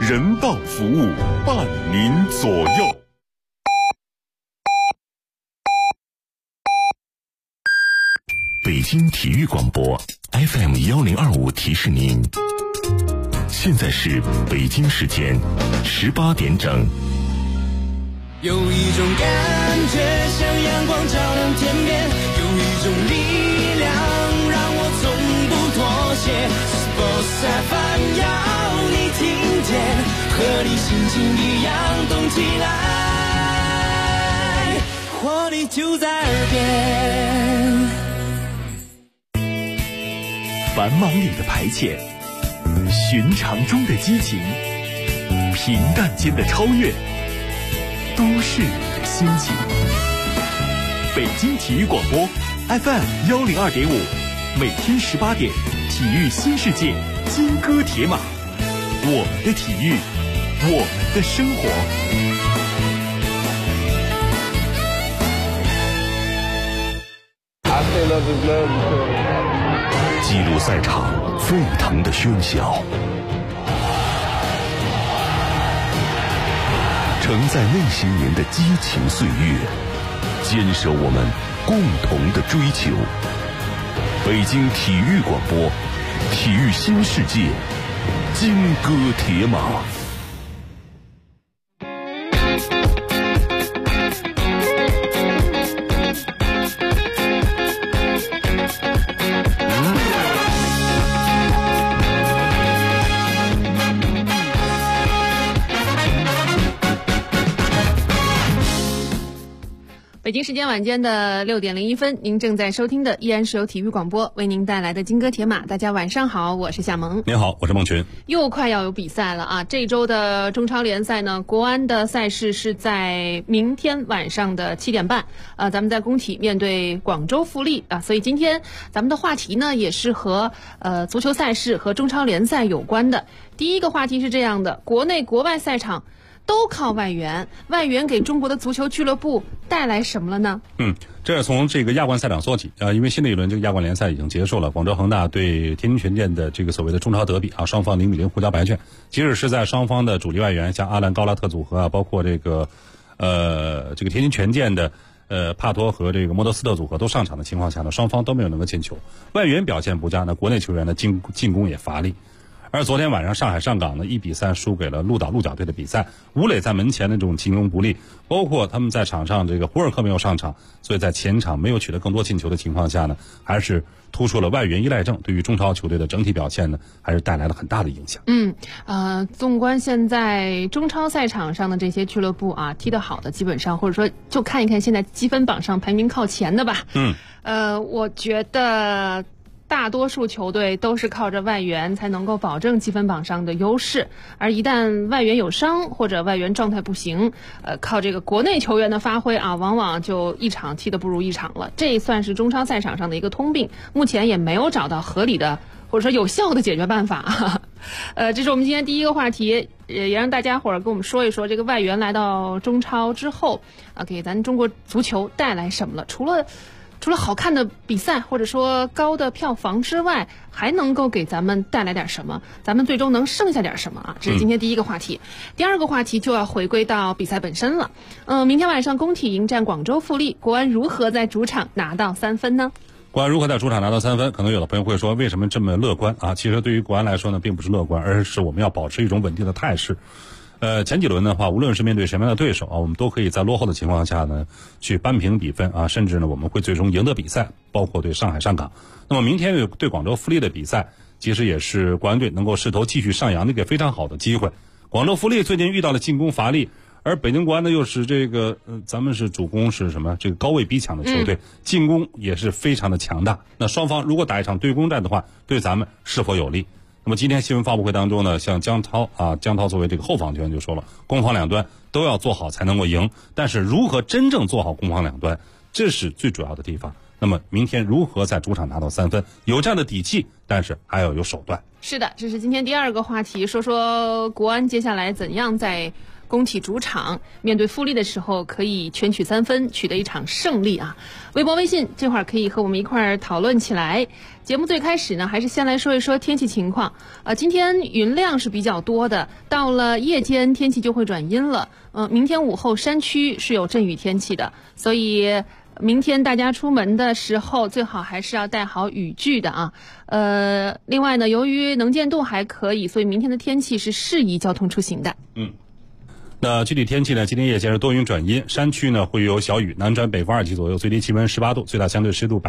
人道服务，伴您左右。北京体育广播 FM1025提示您，现在是北京时间18点整。 有一种感觉像阳光照亮天边，有一种力量让我从不妥协。Sports FM 要你听见，和你心情一样动起来，活力就在耳边。 繁忙里的排遣，寻常中的激情，平淡间的超越，都是你的心情。北京体育广播 FM102.5，每天18点，体育新世界，金戈铁马，我们的体育，我们的生活。记录赛场沸腾的喧嚣，承载内心年的激情岁月，坚守我们共同的追求。北京体育广播，体育新世界，金戈铁马。 北京时间晚间的6点01分，您正在收听的依然是由体育广播为您带来的金戈铁马。大家晚上好，我是夏萌。 您好，我是孟群。 又快要有比赛了啊！这周的中超联赛呢，国安的赛事是在明天晚上的7点半，咱们在工体面对广州富力啊。所以今天咱们的话题呢，也是和足球赛事和中超联赛有关的。第一个话题是这样的：国内国外赛场都靠外援，外援给中国的足球俱乐部带来什么了呢？ 这是从这个亚冠赛场说起因为新的一轮这个亚冠联赛已经结束了，广州恒大对天津权健的这个所谓的中超德比啊，双方0-0互交白卷。即使是在双方的主力外援像阿兰高拉特组合啊，包括这个天津权健的帕托和这个莫德斯特组合都上场的情况下呢，双方都没有能够进球，外援表现不佳，那国内球员的进攻也乏力。而昨天晚上上海上港呢1-3输给了鹿角队的比赛，吴磊在门前的这种进攻不利，包括他们在场上这个胡尔克没有上场，所以在前场没有取得更多进球的情况下呢，还是突出了外援依赖症，对于中超球队的整体表现呢，还是带来了很大的影响。 纵观现在中超赛场上的这些俱乐部啊，踢得好的基本上，或者说就看一看现在积分榜上排名靠前的吧。我觉得大多数球队都是靠着外援才能够保证积分榜上的优势，而一旦外援有伤或者外援状态不行，靠这个国内球员的发挥啊，往往就一场踢得不如一场了。这算是中超赛场上的一个通病，目前也没有找到合理的或者说有效的解决办法。这是我们今天第一个话题，也让大家伙儿跟我们说一说这个外援来到中超之后给咱中国足球带来什么了。除了好看的比赛或者说高的票房之外，还能够给咱们带来点什么？咱们最终能剩下点什么啊？这是今天第一个话题。第二个话题就要回归到比赛本身了。明天晚上工体迎战广州富力，国安如何在主场拿到3分呢？ 国安如何在主场拿到3分？可能有的朋友会说，为什么这么乐观啊？其实对于国安来说呢，并不是乐观，而是我们要保持一种稳定的态势。前几轮的话，无论是面对什么样的对手啊，我们都可以在落后的情况下呢，去扳平比分啊，甚至呢，我们会最终赢得比赛，包括对上海上港。那么明天对广州富力的比赛，其实也是国安队能够势头继续上扬的一个非常好的机会。广州富力最近遇到了进攻乏力，而北京国安呢又是这个咱们是主攻是什么？这个高位逼抢的球队，进攻也是非常的强大。那双方如果打一场对攻战的话，对咱们是否有利？那么今天新闻发布会当中呢，像江涛作为这个后防球员就说了，攻防两端都要做好才能够赢，但是如何真正做好攻防两端，这是最主要的地方。那么明天如何在主场拿到3分，有这样的底气，但是还要有手段。 是的，这是今天第二个话题，说说国安接下来怎样在工体主场面对富力的时候可以全取3分，取得一场胜利啊。微博微信这会儿可以和我们一块儿讨论起来。节目最开始呢，还是先来说一说天气情况。今天云量是比较多的，到了夜间天气就会转阴了。明天午后山区是有阵雨天气的，所以明天大家出门的时候最好还是要带好雨具的啊。另外呢，由于能见度还可以，所以明天的天气是适宜交通出行的。 那具体天气呢？今天夜间是多云转阴，山区呢会有小雨，南转北风2级左右，最低气温18度，最大相对湿度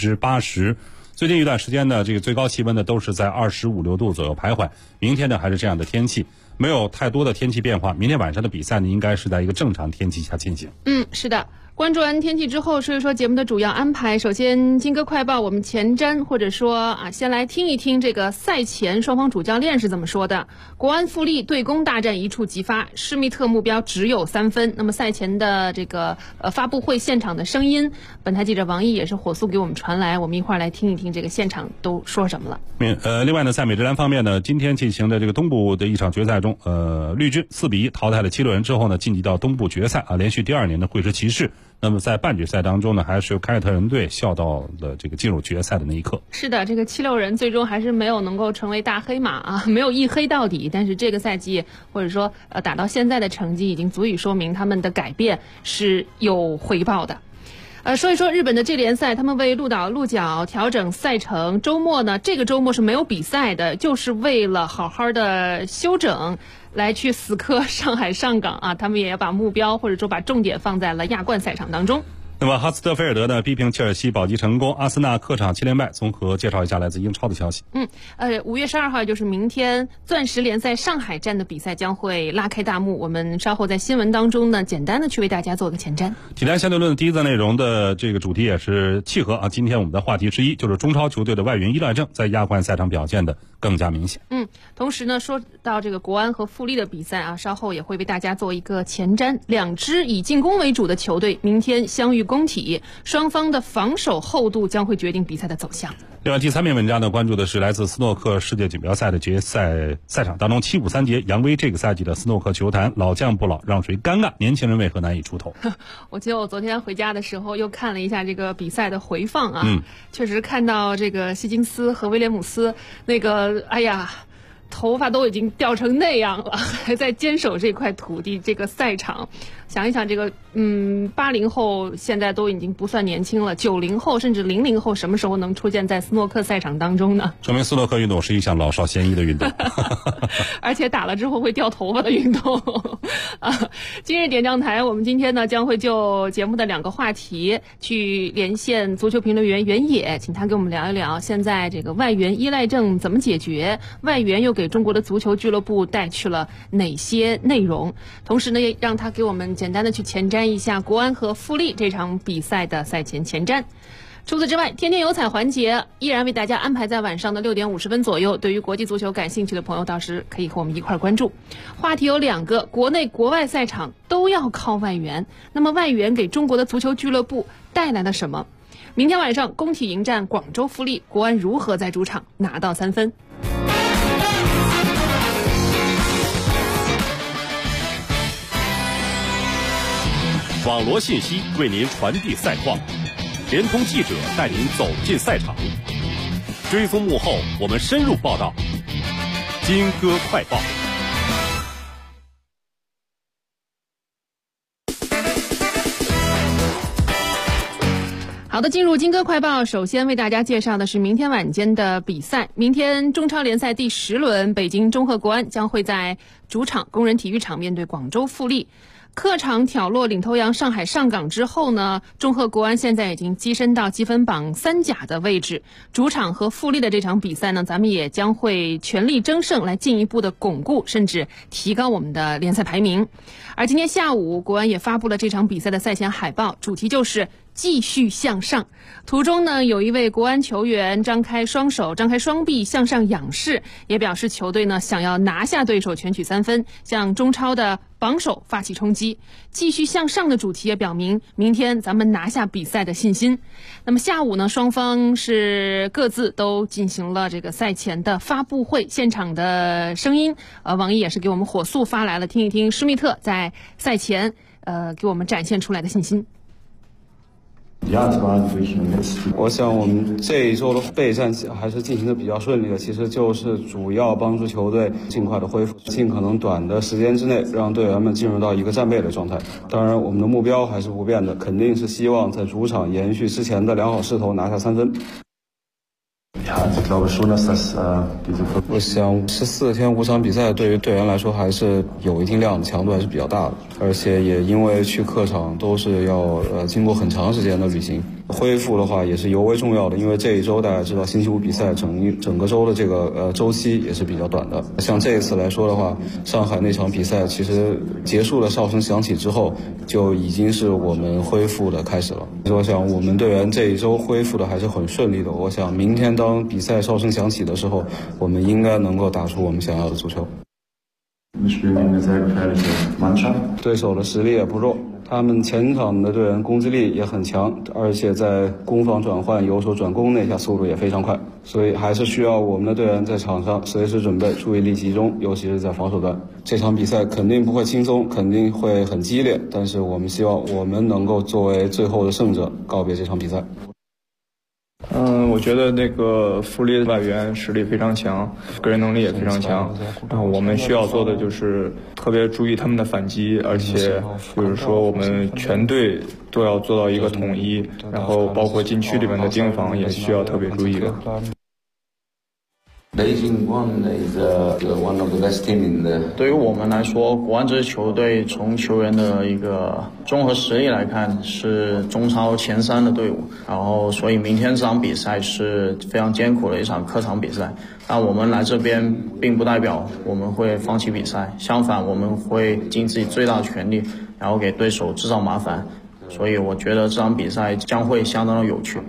80%。最近一段时间呢，这个最高气温呢都是在25、6度左右徘徊。明天呢还是这样的天气，没有太多的天气变化。明天晚上的比赛呢，应该是在一个正常天气下进行。 是的。关注完天气之后，说一说节目的主要安排。首先，金歌快报我们前瞻，或者说先来听一听这个赛前双方主教练是怎么说的。国安富力对攻大战一触即发，施密特目标只有3分。那么赛前的这个发布会现场的声音，本台记者王毅也是火速给我们传来，我们一块儿来听一听这个现场都说什么了。 另外呢，在美职篮方面呢，今天进行的这个东部的一场决赛中，绿军4比1淘汰了7六人之后呢，晋级到东部决赛连续第2年的会师骑士。那么在半决赛当中呢，还是由凯尔特人队笑到了这个进入决赛的那一刻。 是的，这个7六人最终还是没有能够成为大黑马没有一黑到底。但是这个赛季或者说打到现在的成绩，已经足以说明他们的改变是有回报的。说一说日本的 G 联赛，他们为鹿岛鹿角调整赛程，这个周末是没有比赛的，就是为了好好的休整，来去死磕上海上港他们也要把目标或者说把重点放在了亚冠赛场当中。 那么哈斯特菲尔德呢批评切尔西保级成功，阿森纳客场7连败。综合介绍一下来自英超的消息。 5月12号就是明天，钻石联赛上海站的比赛将会拉开大幕。我们稍后在新闻当中呢，简单的去为大家做个前瞻。 体坛相对论的第一则内容的这个主题也是契合今天我们的话题之一，就是中超球队的外援依赖症在亚冠赛场表现的更加明显。 同时呢，说到这个国安和富力的比赛稍后也会为大家做一个前瞻。2支以进攻为主的球队明天相遇工体，双方的防守厚度将会决定比赛的走向。 另外第3篇文章呢，关注的是来自斯诺克世界锦标赛的决赛赛场当中7五3节，扬威这个赛季的斯诺克球坛老将不老，让谁尴尬？年轻人为何难以出头？ 我记得我昨天回家的时候又看了一下这个比赛的回放确实看到这个希金斯和威廉姆斯那个头发都已经掉成那样了，还在坚守这块土地这个赛场。想一想这个80后现在都已经不算年轻了，90后甚至00后什么时候能出现在斯诺克赛场当中呢？ 说明斯诺克运动是一项老少咸宜的运动而且打了之后会掉头发的运动今日点将台，我们今天呢将会就节目的2个话题去连线足球评论员袁野，请他给我们聊一聊现在这个外援依赖症怎么解决，外援又给中国的足球俱乐部带去了哪些内容，同时呢也让他给我们简单的去前瞻一下国安和富力这场比赛的赛前前瞻。除此之外，天天有彩环节依然为大家安排在晚上的6点50分左右，对于国际足球感兴趣的朋友到时可以和我们一块关注。话题有2个，国内国外赛场都要靠外援，那么外援给中国的足球俱乐部带来了什么？明天晚上工体迎战广州富力，国安如何在主场拿到3分？ 网罗信息为您传递赛况，联通记者带您走进赛场，追踪幕后，我们深入报道。金歌快报。 好的，进入金歌快报，首先为大家介绍的是明天晚间的比赛。明天中超联赛第10轮，北京中赫国安将会在主场工人体育场面对广州富力。客场挑落领头羊上海上港之后呢，中赫国安现在已经跻身到积分榜3甲的位置。主场和富力的这场比赛呢，咱们也将会全力争胜，来进一步的巩固甚至提高我们的联赛排名。而今天下午，国安也发布了这场比赛的赛前海报，主题就是继续向上。图中呢，有一位国安球员张开双手、张开双臂向上仰视，也表示球队呢想要拿下对手，全取3分，向中超的榜首发起冲击。继续向上的主题也表明明天咱们拿下比赛的信心。那么下午呢，双方是各自都进行了这个赛前的发布会，现场的声音网易也是给我们火速发来了，听一听施密特在赛前给我们展现出来的信心。 我想我们这一周的备战还是进行的比较顺利的，其实就是主要帮助球队尽快的恢复，尽可能短的时间之内让队员们进入到一个战备的状态。当然我们的目标还是不变的，肯定是希望在主场延续之前的良好势头，拿下3分。我想14天5场比赛对于队员来说还是有一定量的，强度还是比较大的，而且也因为去客场都是要经过很长时间的旅行，恢复的话也是尤为重要的，因为这一周大家知道星期五比赛整个周的这个周期也是比较短的。像这一次来说的话，上海那场比赛其实结束了哨声响起之后就已经是我们恢复的开始了。我想我们队员这一周恢复的还是很顺利的，我想明天当比赛哨声响起的时候，我们应该能够打出我们想要的足球。对手的实力也不弱，他们前场的队员攻击力也很强，而且在攻防转换、由守转攻那下速度也非常快，所以还是需要我们的队员在场上随时准备，注意力集中，尤其是在防守端。这场比赛肯定不会轻松，肯定会很激烈，但是我们希望我们能够作为最后的胜者告别这场比赛。 我觉得那个富力的外援实力非常强，个人能力也非常强。然后我们需要做的就是特别注意他们的反击，而且就是说我们全队都要做到一个统一，然后包括禁区里面的盯防也需要特别注意的。 对于我们来说，国安这支球队从球员的一个综合实力来看是中超前3的队伍，然后所以明天这场比赛是非常艰苦的一场客场比赛。但我们来这边并不代表我们会放弃比赛，相反我们会尽自己最大的全力，然后给对手制造麻烦。所以我觉得这场比赛将会相当的有趣。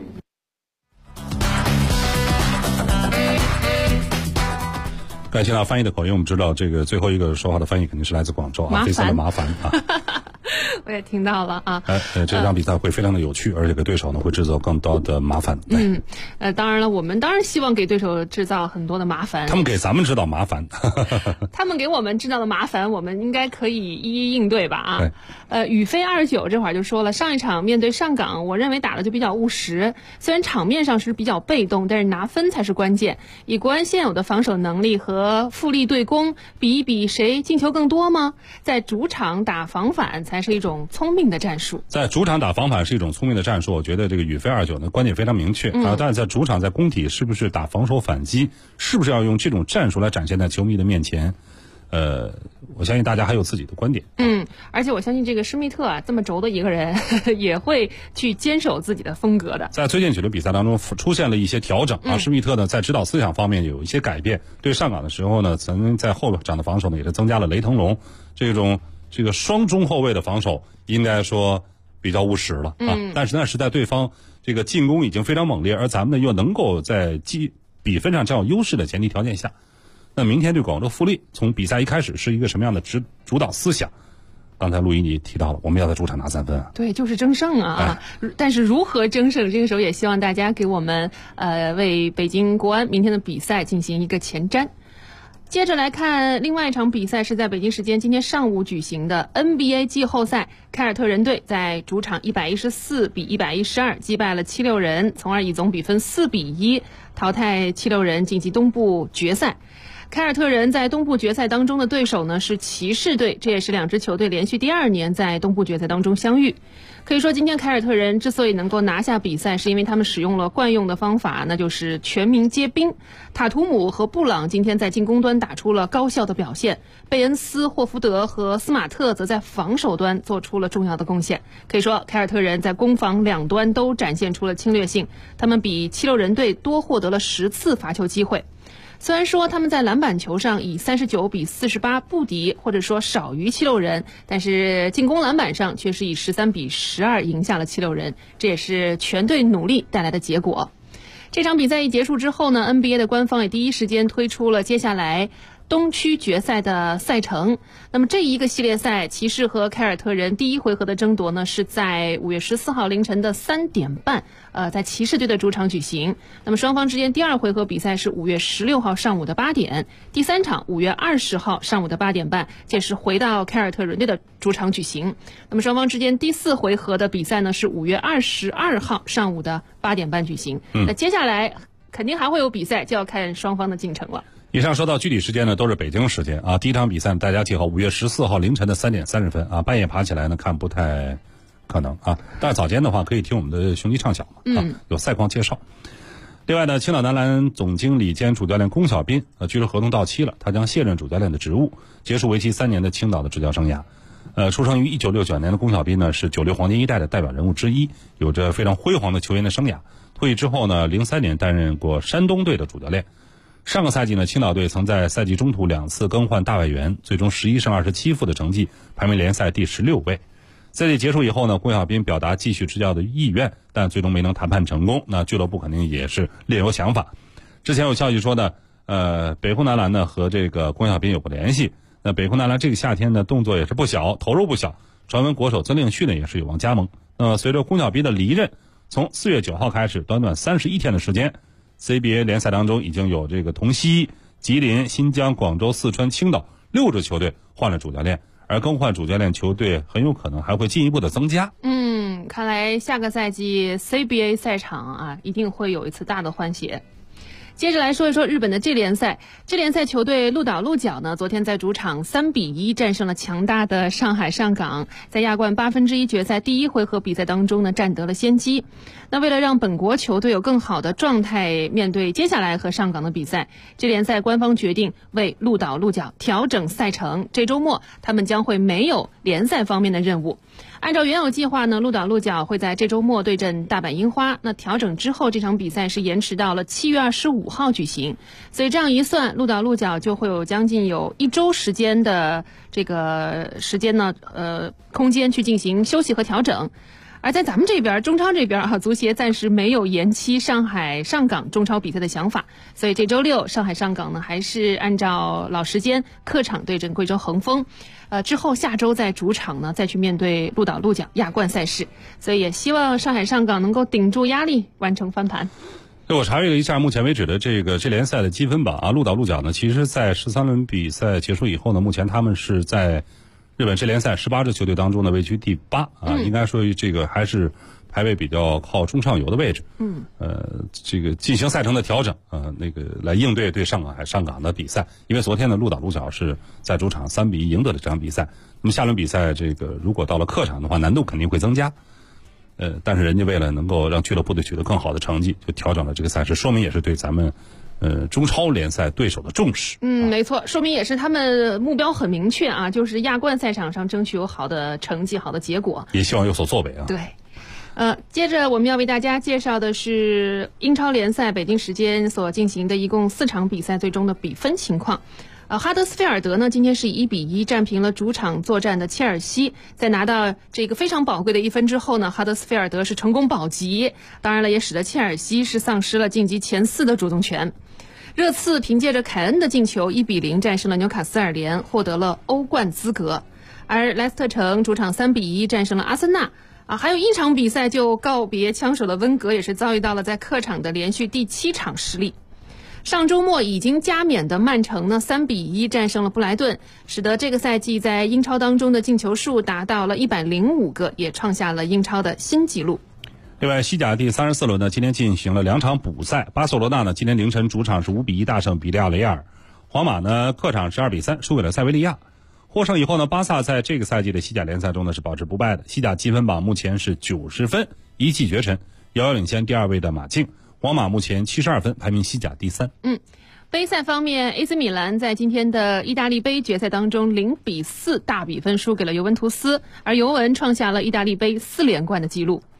感谢他翻译的口音，我们知道这个最后一个说话的翻译肯定是来自广州啊，非常的麻烦啊。 我也听到了啊。 这场比赛会非常的有趣，而且给对手呢会制造更多的麻烦。 当然了，我们当然希望给对手制造很多的麻烦。 他们给咱们制造麻烦， 他们给我们制造的麻烦，我们应该可以一一应对吧？啊，宇飞29这会儿就说了，上一场面对上港，我认为打的就比较务实，虽然场面上是比较被动，但是拿分才是关键。以国安现有的防守能力和富力对攻，比一比谁进球更多吗？在主场打防反才是一种聪明的战术。 在主场打防反是一种聪明的战术，我觉得这个宇飞29呢观点非常明确啊。但是在主场在工体是不是打防守反击，是不是要用这种战术来展现在球迷的面前？我相信大家还有自己的观点。 而且我相信这个施密特啊，这么轴的一个人也会去坚守自己的风格的。 在最近几轮比赛当中出现了一些调整啊，施密特呢在指导思想方面有一些改变。对上港的时候呢，曾经在后场的防守呢也是增加了雷腾龙这个双中后卫的防守，应该说比较务实了啊。但是那是在对方这个进攻已经非常猛烈，而咱们呢又能够在比分上占有优势的前提条件下。那明天对广州富力，从比赛一开始是一个什么样的主导思想？刚才陆毅你提到了，我们要在主场拿3分啊。 对，就是争胜啊！但是如何争胜，这个时候也希望大家给我们为北京国安明天的比赛进行一个前瞻。接着来看另外一场比赛，是在北京时间今天上午举行的 NBA 季后赛，凯尔特人队在主场114比112击败了76人，从而以总比分4比1淘汰76人晋级东部决赛。凯尔特人在东部决赛当中的对手呢是骑士队，这也是两支球队连续第2年在东部决赛当中相遇。可以说今天凯尔特人之所以能够拿下比赛，是因为他们使用了惯用的方法，那就是全民皆兵。塔图姆和布朗今天在进攻端打出了高效的表现，贝恩斯、霍福德和斯马特则在防守端做出了重要的贡献。可以说凯尔特人在攻防两端都展现出了侵略性，他们比76人队多获得了10次罚球机会。 虽然说他们在篮板球上以39-48不敌，或者说少于七六人，但是进攻篮板上却是以13-12赢下了七六人，这也是全队努力带来的结果。这场比赛一结束之后呢 ，NBA 的官方也第一时间推出了接下来东区决赛的赛程。那么这一个系列赛，骑士和凯尔特人第一回合的争夺呢，是在5月14号凌晨的3点半，在骑士队的主场举行。那么双方之间第二回合比赛是5月16号上午的8点，第三场5月20号上午的8点半，届时回到凯尔特人队的主场举行。那么双方之间第四回合的比赛呢，是5月22号上午的8点半举行。那接下来肯定还会有比赛，就要看双方的进程了。 以上说到具体时间呢，都是北京时间啊。第一场比赛大家记好，5月14号凌晨的3点30分啊，半夜爬起来呢看不太可能啊，但是早间的话可以听我们的雄鸡畅晓嘛，有赛况介绍。另外呢，青岛男篮总经理兼主教练龚小斌据说合同到期了，他将卸任主教练的职务，结束为期3年的青岛的执教生涯。出生于1969年的龚小斌呢，是96黄金一代的代表人物之一，有着非常辉煌的球员的生涯。退役之后呢，03年担任过山东队的主教练。上个赛季呢，青岛队曾在赛季中途2次更换大外援，最终11胜27负的成绩，排名联赛第16位。赛季结束以后呢，龚小斌表达继续执教的意愿，但最终没能谈判成功。那俱乐部肯定也是另有想法。之前有消息说呢，北控男篮呢和这个龚小斌有过联系。那北控男篮这个夏天呢动作也是不小，投入不小。传闻国手曾令旭呢也是有望加盟。随着龚小斌的离任，从4月9号开始，短短31天的时间。CBA 联赛当中已经有这个同曦、吉林、新疆、广州、四川、青岛6支球队换了主教练，而更换主教练球队很有可能还会进一步的增加。 看来下个赛季 CBA 赛场啊，一定会有一次大的换血。接着来说一说日本的 G 联赛。G 联赛球队鹿岛鹿角呢，昨天在主场3-1战胜了强大的上海上港，在亚冠1/8决赛第一回合比赛当中呢，占得了先机。那为了让本国球队有更好的状态面对接下来和上港的比赛，G 联赛官方决定为鹿岛鹿角调整赛程，这周末他们将会没有联赛方面的任务。按照原有计划呢，鹿岛鹿角会在这周末对阵大阪樱花。那调整之后，这场比赛是延迟到了7月25号举行。所以这样一算，鹿岛鹿角就会有将近有1周时间的这个时间呢，空间去进行休息和调整。而在咱们这边，中超这边足协暂时没有延期上海上港中超比赛的想法，所以这周六上海上港呢还是按照老时间客场对阵贵州恒丰，之后下周在主场呢再去面对鹿岛鹿角亚冠赛事，所以也希望上海上港能够顶住压力，完成翻盘。 我查阅了一下目前为止的这联赛的积分榜啊，鹿岛鹿角呢，其实在13轮比赛结束以后呢，目前他们是在日本这联赛18支球队当中呢位居第8啊，应该说这个还是排位比较靠中上游的位置。这个进行赛程的调整来应对对上港的比赛，因为昨天的鹿岛鹿角是在主场3-1赢得了这场比赛。那么下轮比赛这个如果到了客场的话，难度肯定会增加。但是人家为了能够让俱乐部队取得更好的成绩，就调整了这个赛事，说明也是对咱们中超联赛对手的重视。 没错，说明也是他们目标很明确啊，就是亚冠赛场上争取有好的成绩、好的结果， 也希望有所作为啊。 对。接着我们要为大家介绍的是英超联赛北京时间所进行的一共4场比赛最终的比分情况。哈德斯菲尔德呢，今天是以1-1战平了主场作战的切尔西。在拿到这个非常宝贵的1分之后呢，哈德斯菲尔德是成功保级，当然了，也使得切尔西是丧失了晋级前4的主动权。热刺凭借着凯恩的进球1-0战胜了纽卡斯尔联，获得了欧冠资格。而莱斯特城主场3-1战胜了阿森纳。还有一场比赛就告别枪手的温格也是遭遇到了在客场的连续第7场失利。上周末已经加冕的曼城呢3-1战胜了布莱顿，使得这个赛季在英超当中的进球数达到了105个，也创下了英超的新纪录。 另外，西甲第34轮呢，今天进行了2场补赛。巴塞罗那呢，今天凌晨主场是5-1大胜比利亚雷亚尔。皇马呢，客场是2-3输给了塞维利亚。获胜以后呢，巴萨在这个赛季的西甲联赛中呢是保持不败的。西甲积分榜目前是90分，一骑绝尘，遥遥领先第2位的马竞。皇马目前72分，排名西甲第3。 杯赛方面 ，AC 米兰在今天的意大利杯决赛当中0-4大比分输给了尤文图斯，而尤文创下了意大利杯4连冠的纪录。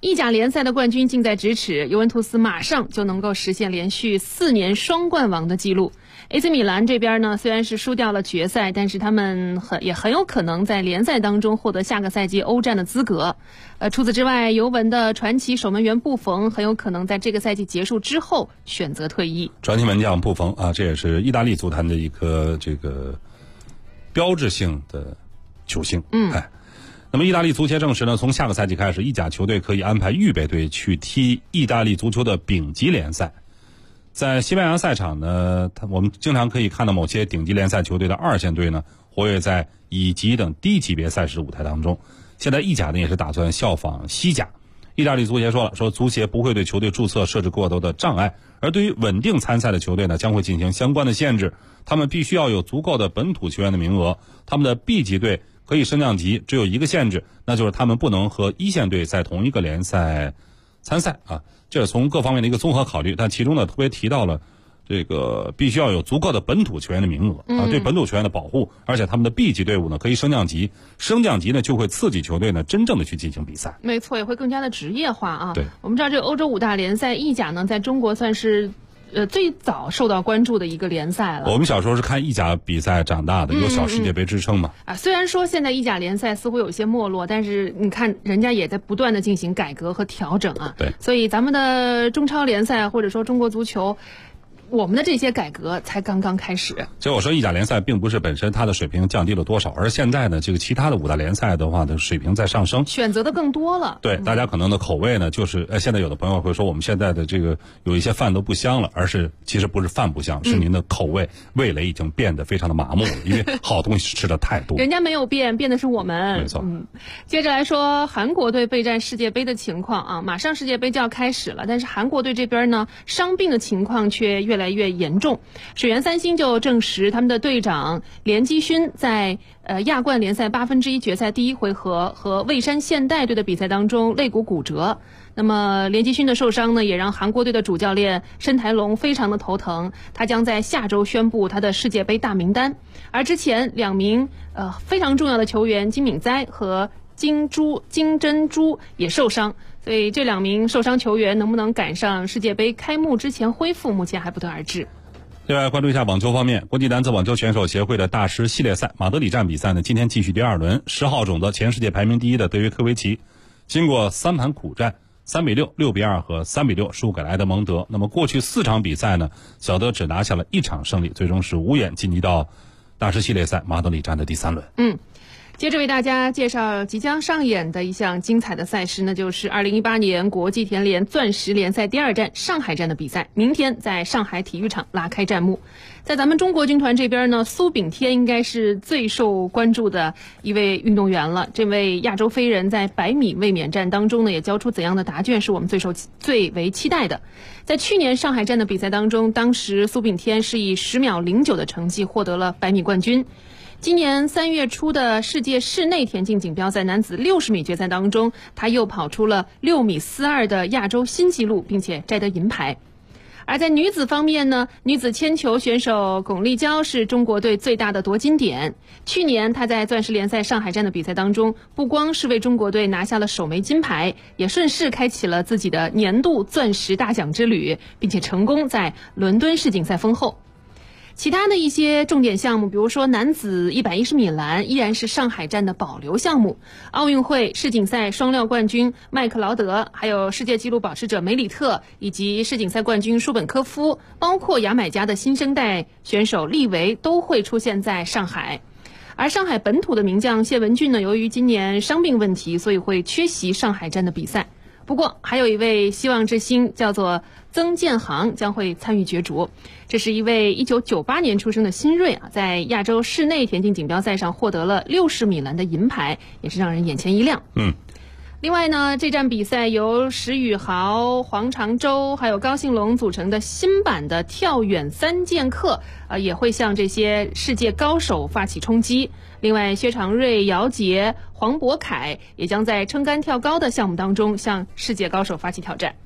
意甲联赛的冠军近在咫尺，尤文图斯马上就能够实现连续4年双冠王的记录。AC 米兰这边呢，虽然是输掉了决赛，但是他们也很有可能在联赛当中获得下个赛季欧战的资格。除此之外，尤文的传奇守门员布冯很有可能在这个赛季结束之后选择退役。 传奇门将布冯啊，这也是意大利足坛的一个这个标志性的球星。那么意大利足协证实呢，从下个赛季开始，意甲球队可以安排预备队去踢意大利足球的丙级联赛。在西班牙赛场呢，我们经常可以看到某些顶级联赛球队的2线队呢，活跃在乙级等低级别赛事舞台当中。现在意甲呢也是打算效仿西甲。意大利足协说了，说足协不会对球队注册设置过多的障碍，而对于稳定参赛的球队呢，将会进行相关的限制。他们必须要有足够的本土球员的名额，他们的 B 级队可以升降级，只有一个限制，那就是他们不能和1线队在同一个联赛参赛啊。这是从各方面的一个综合考虑，但其中呢特别提到了这个必须要有足够的本土球员的名额啊，对本土球员的保护，而且他们的 B 级队伍呢可以升降级，升降级呢就会刺激球队呢真正的去进行比赛。 没错，也会更加的职业化啊。 对， 我们知道这个欧洲5大联赛意甲呢，在中国算是最早受到关注的一个联赛了。 我们小时候是看意甲比赛长大的，有小世界杯之称嘛。 虽然说现在意甲联赛似乎有些没落，但是你看人家也在不断的进行改革和调整啊。 对， 所以咱们的中超联赛或者说中国足球，我们的这些改革才刚刚开始。 所以我说意甲联赛并不是本身它的水平降低了多少，而现在呢，这个其他的5大联赛的话的水平在上升， 选择的更多了。 对，大家可能的口味呢，就是现在有的朋友会说我们现在的这个有一些饭都不香了，而是其实不是饭不香，是您的口味味蕾已经变得非常的麻木了，因为好东西吃的太多。 人家没有变，变的是我们。 没错。 接着来说韩国队备战世界杯的情况啊，马上世界杯就要开始了，但是韩国队这边呢，伤病的情况却越来越严重。水原三星就证实，他们的队长连基勋在亚冠联赛1/8决赛第1回合和蔚山现代队的比赛当中肋骨骨折。那么连基勋的受伤呢，也让韩国队的主教练申台龙非常的头疼，他将在下周宣布他的世界杯大名单。而之前2名非常重要的球员金敏哉和金珍珠也受伤，所以这2名受伤球员能不能赶上世界杯开幕之前恢复，目前还不得而知。 另外关注一下网球方面，国际男子网球选手协会的大师系列赛马德里站比赛呢，今天继续第2轮，10号种的前世界排名第1的德约科维奇，经过3盘苦战，3-6、6-2和3-6输给了埃德蒙德。那么过去4场比赛呢，小德只拿下了1场胜利，最终是无缘晋级到大师系列赛马德里站的第3轮。 接着为大家介绍即将上演的一项精彩的赛事，那就是2018年国际田联钻石联赛第2站上海站的比赛，明天在上海体育场拉开战幕。在咱们中国军团这边呢，苏炳添应该是最受关注的一位运动员了。这位亚洲飞人在100米卫冕战当中呢，也交出怎样的答卷是我们最为期待的。在去年上海站的比赛当中，当时苏炳添是以10秒09的成绩获得了100米冠军。今年3月初的世界室内田径锦标赛男子60米决赛当中，他又跑出了6米42的亚洲新纪录，并且摘得银牌。而在女子方面呢，女子铅球选手巩立姣是中国队最大的夺金点。去年她在钻石联赛上海站的比赛当中，不光是为中国队拿下了首枚金牌，也顺势开启了自己的年度钻石大奖之旅，并且成功在伦敦世锦赛封后。其他的一些重点项目，比如说男子110米栏依然是上海站的保留项目。奥运会世锦赛双料冠军麦克劳德，还有世界纪录保持者梅里特，以及世锦赛冠军舒本科夫，包括牙买加的新生代选手利维都会出现在上海。而上海本土的名将谢文俊呢，由于今年伤病问题，所以会缺席上海站的比赛。不过还有一位希望之星叫做曾建航将会参与角逐。这是一位1998年出生的新锐啊，在亚洲室内田径锦标赛上获得了60米栏的银牌，也是让人眼前一亮。另外呢，这站比赛由石宇豪、黄长洲还有高兴龙组成的新版的跳远3剑客也会向这些世界高手发起冲击。另外，薛长瑞、姚杰、黄博凯也将在撑杆跳高的项目当中向世界高手发起挑战。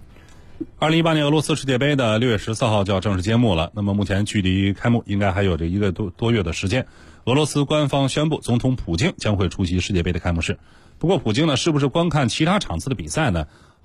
2018年俄罗斯世界杯的6月14号就要正式揭幕了。那么目前距离开幕应该还有这1个多月的时间。俄罗斯官方宣布，总统普京将会出席世界杯的开幕式。不过普京呢，是不是观看其他场次的比赛呢？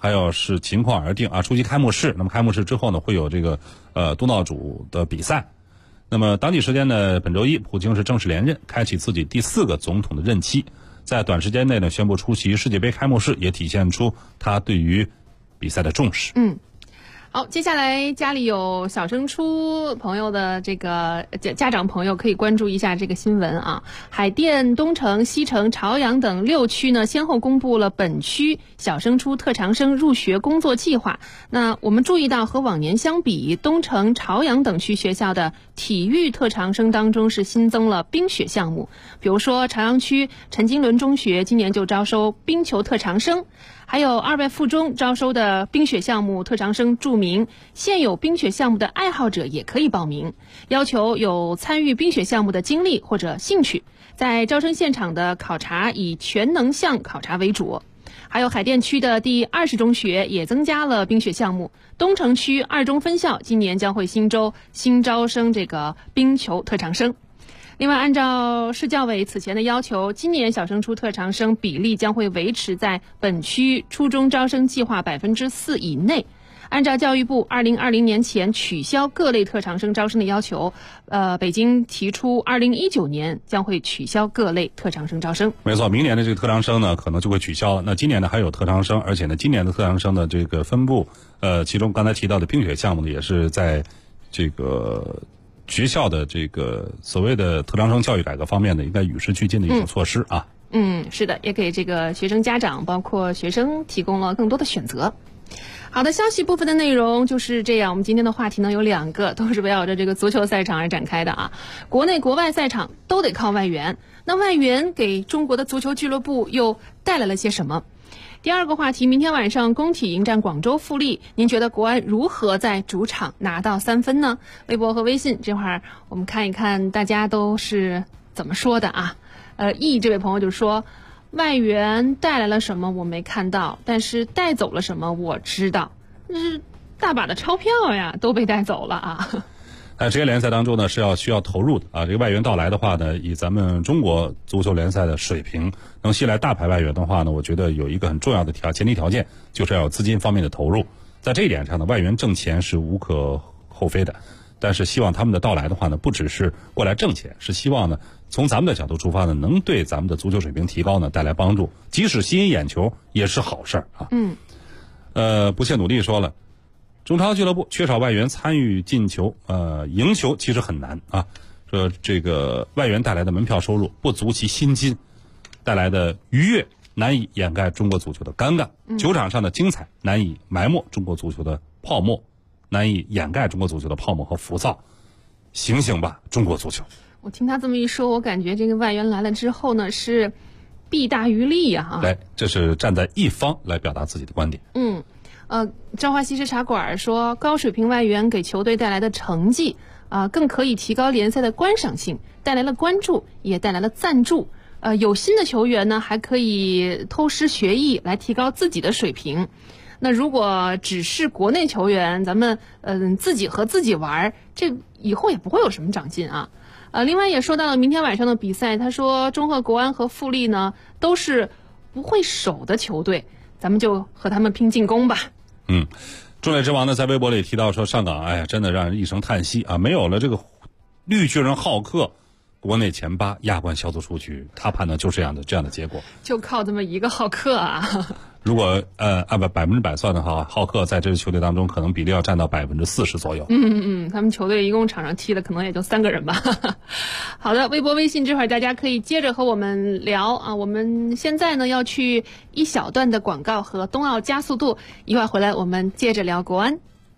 还有是情况而定啊。出席开幕式，那么开幕式之后呢，会有这个东道主的比赛。那么当地时间呢，本周一，普京是正式连任，开启自己第4个总统的任期，在短时间内呢宣布出席世界杯开幕式，也体现出他对于比赛的重视。 好，接下来家里有小升初朋友的这个家长朋友可以关注一下这个新闻啊。海淀、东城、西城、朝阳等6区呢，先后公布了本区小升初特长生入学工作计划。那我们注意到，和往年相比，东城、朝阳等区学校的体育特长生当中是新增了冰雪项目，比如说朝阳区陈金伦中学今年就招收冰球特长生。还有2外附中招收的冰雪项目特长生注明，现有冰雪项目的爱好者也可以报名，要求有参与冰雪项目的经历或者兴趣。在招生现场的考察以全能项考察为主。还有海淀区的第20中学也增加了冰雪项目，东城区2中分校今年将会新招生这个冰球特长生。另外，按照市教委此前的要求，今年小升初特长生比例将会维持在本区初中招生计划4%以内。按照教育部2020年前取消各类特长生招生的要求，北京提出2019年将会取消各类特长生招生。 没错，明年的这个特长生呢，可能就会取消了。那今年呢还有特长生，而且呢，今年的特长生的这个分布，其中刚才提到的冰雪项目呢，也是在这个学校的这个所谓的特长生教育改革方面呢，应该与时俱进的一种措施啊。 是的，也给这个学生家长包括学生提供了更多的选择。好的，消息部分的内容就是这样。我们今天的话题呢有2个，都是围绕着这个足球赛场而展开的啊。国内国外赛场都得靠外援，那外援给中国的足球俱乐部又带来了些什么？第2个话题，明天晚上工体迎战广州富力，您觉得国安如何在主场拿到3分呢？微博和微信这会儿我们看一看大家都是怎么说的啊。这位朋友就说，外援带来了什么我没看到，但是带走了什么我知道，是大把的钞票呀都被带走了啊。 在职业联赛当中呢，是需要投入的啊。这个外援到来的话呢，以咱们中国足球联赛的水平，能吸来大牌外援的话呢，我觉得有一个很重要的前提条件，就是要有资金方面的投入。在这一点上呢，外援挣钱是无可厚非的，但是希望他们的到来的话呢，不只是过来挣钱，是希望呢，从咱们的角度出发呢，能对咱们的足球水平提高呢带来帮助，即使吸引眼球也是好事啊。不懈努力说了，中超俱乐部缺少外援参与进球，赢球其实很难啊。说这个外援带来的门票收入不足其薪金，带来的愉悦难以掩盖中国足球的尴尬，球场上的精彩难以埋没中国足球的泡沫，难以掩盖中国足球的泡沫和浮躁。醒醒吧，中国足球！ 我听他这么一说，我感觉这个外援来了之后呢，是弊大于利呀。 对，这是站在一方来表达自己的观点。 朝花西施茶馆说，高水平外援给球队带来的成绩更可以提高联赛的观赏性，带来了关注，也带来了赞助。有心的球员呢，还可以偷师学艺来提高自己的水平。那如果只是国内球员，咱们自己和自己玩，这以后也不会有什么长进啊。另外也说到了明天晚上的比赛，他说中赫国安和富力呢都是不会守的球队，咱们就和他们拼进攻吧。 中磊之王呢在微博里提到说，上港真的让人一声叹息啊，没有了这个绿巨人浩克国内前8亚冠小组出局，他判断就这样的结果， 就靠这么一个浩克啊。 如果按100%算的话，浩克在这支球队当中可能比例要占到40%左右。 他们球队一共场上踢的可能也就3个人吧。好的，微博微信这会儿大家可以接着和我们聊啊。我们现在呢要去一小段的广告和冬奥加速度，一会儿回来我们接着聊国安。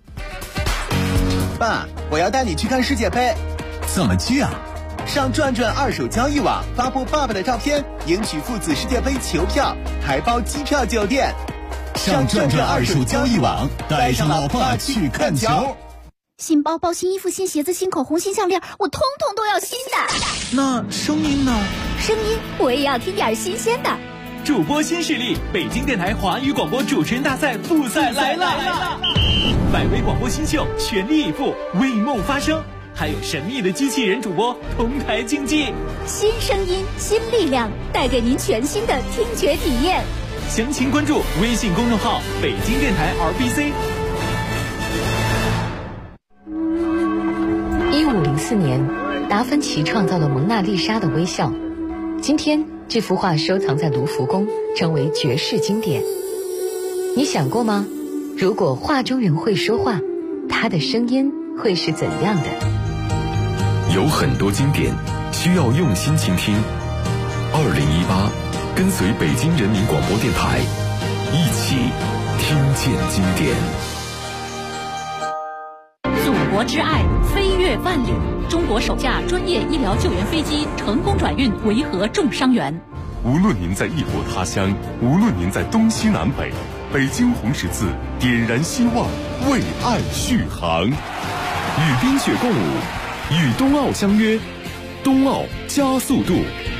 爸，我要带你去看世界杯。 怎么去啊？ 上转转二手交易网发布爸爸的照片，赢取父子世界杯球票，还包机票酒店。 上转转二手交易网，带上老爸去看球。 新包包、新衣服、新鞋子、新口红、新项链，我通通都要新的。 那声音呢？ 声音我也要听点新鲜的。 主播新势力，北京电台华语广播主持人大赛复赛来了！百位广播新秀全力以赴，为梦发声。还有神秘的机器人主播同台竞技， 新声音新力量，带给您全新的听觉体验。 详情关注微信公众号北京电台 RBC。 1504年，达芬奇创造了蒙娜丽莎的微笑。今天，这幅画收藏在卢浮宫，成为绝世经典。你想过吗？如果画中人会说话，他的声音会是怎样的？ 有很多经典需要用心倾听。2018，跟随北京人民广播电台，一起听见经典。 祖国之爱飞越万里，中国首架专业医疗救援飞机成功转运维和重伤员。 无论您在异国他乡，无论您在东西南北，北京红十字点燃希望，为爱续航。与冰雪共舞，与冬奥相约，冬奥加速度。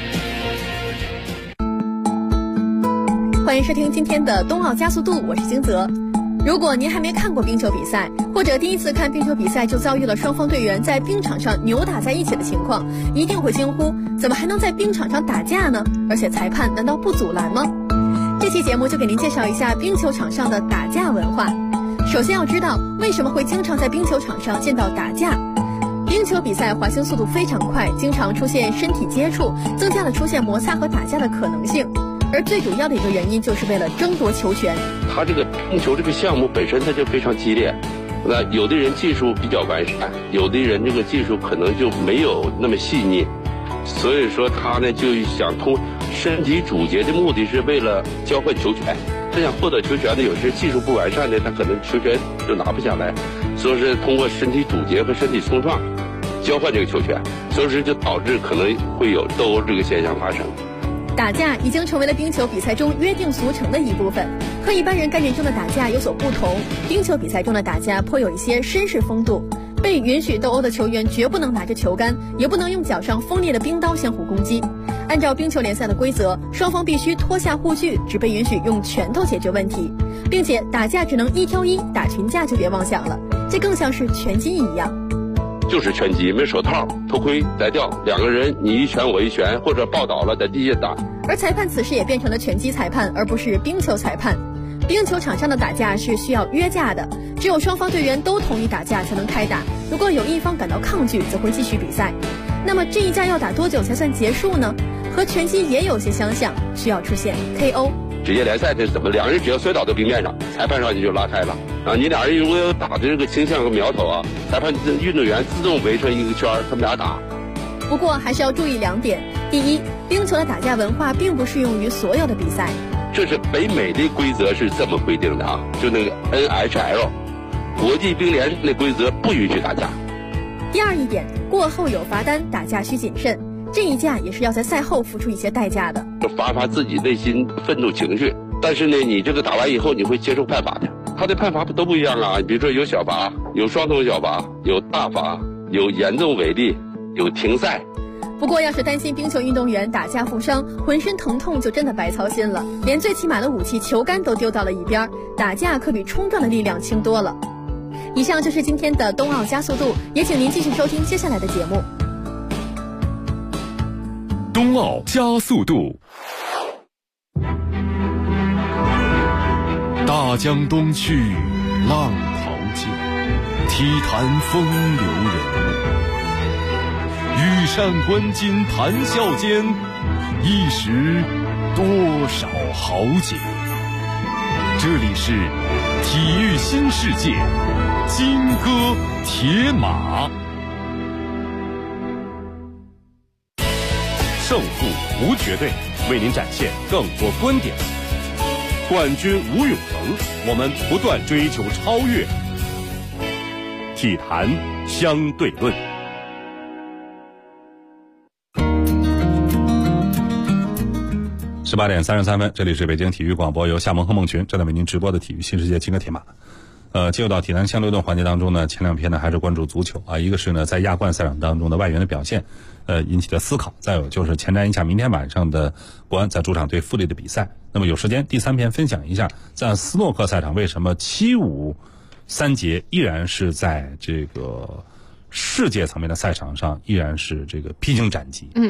欢迎收听今天的冬奥加速度，我是金泽。如果您还没看过冰球比赛，或者第一次看冰球比赛就遭遇了双方队员在冰场上扭打在一起的情况，一定会惊呼：怎么还能在冰场上打架呢？而且裁判难道不阻拦吗？这期节目就给您介绍一下冰球场上的打架文化。首先要知道为什么会经常在冰球场上见到打架。冰球比赛滑行速度非常快，经常出现身体接触，增加了出现摩擦和打架的可能性。而最主要的一个原因就是为了争夺球权。 他这个冰球这个项目本身它就非常激烈，那有的人技术比较完善，有的人这个技术可能就没有那么细腻，所以说他呢就想通身体阻截的目的是为了交换球权。他想获得球权的，有些技术不完善的，他可能球权就拿不下来，所以是通过身体阻截和身体冲撞交换这个球权，所以说就导致可能会有斗殴这个现象发生。 打架已经成为了冰球比赛中约定俗成的一部分，和一般人概念中的打架有所不同。冰球比赛中的打架颇有一些绅士风度，被允许斗殴的球员绝不能拿着球杆，也不能用脚上锋利的冰刀相互攻击。按照冰球联赛的规则，双方必须脱下护具，只被允许用拳头解决问题，并且打架只能1挑1，打群架就别妄想了，这更像是拳击一样。 就是拳击，没手套、头盔摘掉，两个人你一拳我一拳，或者抱倒了在地下打。 而裁判此时也变成了拳击裁判，而不是冰球裁判。冰球场上的打架是需要约架的，只有双方队员都同意打架才能开打，如果有一方感到抗拒，则会继续比赛。那么这一架要打多久才算结束呢？和拳击也有些相像，需要出现 KO。 职业联赛这是怎么？两人只要摔倒到冰面上，裁判上去就拉开了啊！你俩人如果有打的这个倾向和苗头啊，裁判运动员自动围成一个圈，他们俩打。 不过还是要注意2点：第一，冰球的打架文化并不适用于所有的比赛。 这是北美的规则是这么规定的啊，就那个 NHL 国际冰联那规则不允许打架。 第二一点，过后有罚单，打架需谨慎。这一架也是要在赛后付出一些代价的， 发自己内心愤怒情绪。但是呢，你这个打完以后，你会接受判罚的。他的判罚都不一样啊，比如说有小罚，有双重小罚，有大罚，有严重违例，有停赛。 不过要是担心冰球运动员打架负伤，浑身疼痛就真的白操心了，连最起码的武器球杆都丢到了一边，打架可比冲撞的力量轻多了。以上就是今天的冬奥加速度，也请您继续收听接下来的节目。 冬奥加速度。大江东去，浪淘尽，体坛风流人物。羽扇纶巾谈笑间，一时多少豪杰。这里是体育新世界，金戈铁马。 胜负无绝对，为您展现更多观点。冠军无永恒，我们不断追求超越。体坛相对论。 18点33分，这里是北京体育广播，由夏萌和孟群正在为您直播的体育新世界金戈铁马。进入到体坛相对论环节当中呢，前2篇呢还是关注足球啊，一个是呢在亚冠赛场当中的外援的表现，引起的思考，再有就是前瞻一下明天晚上的国安在主场对富力的比赛。那么有时间第3篇分享一下，在斯诺克赛场为什么7-5三节依然是在这个世界层面的赛场上依然是这个披荆斩棘。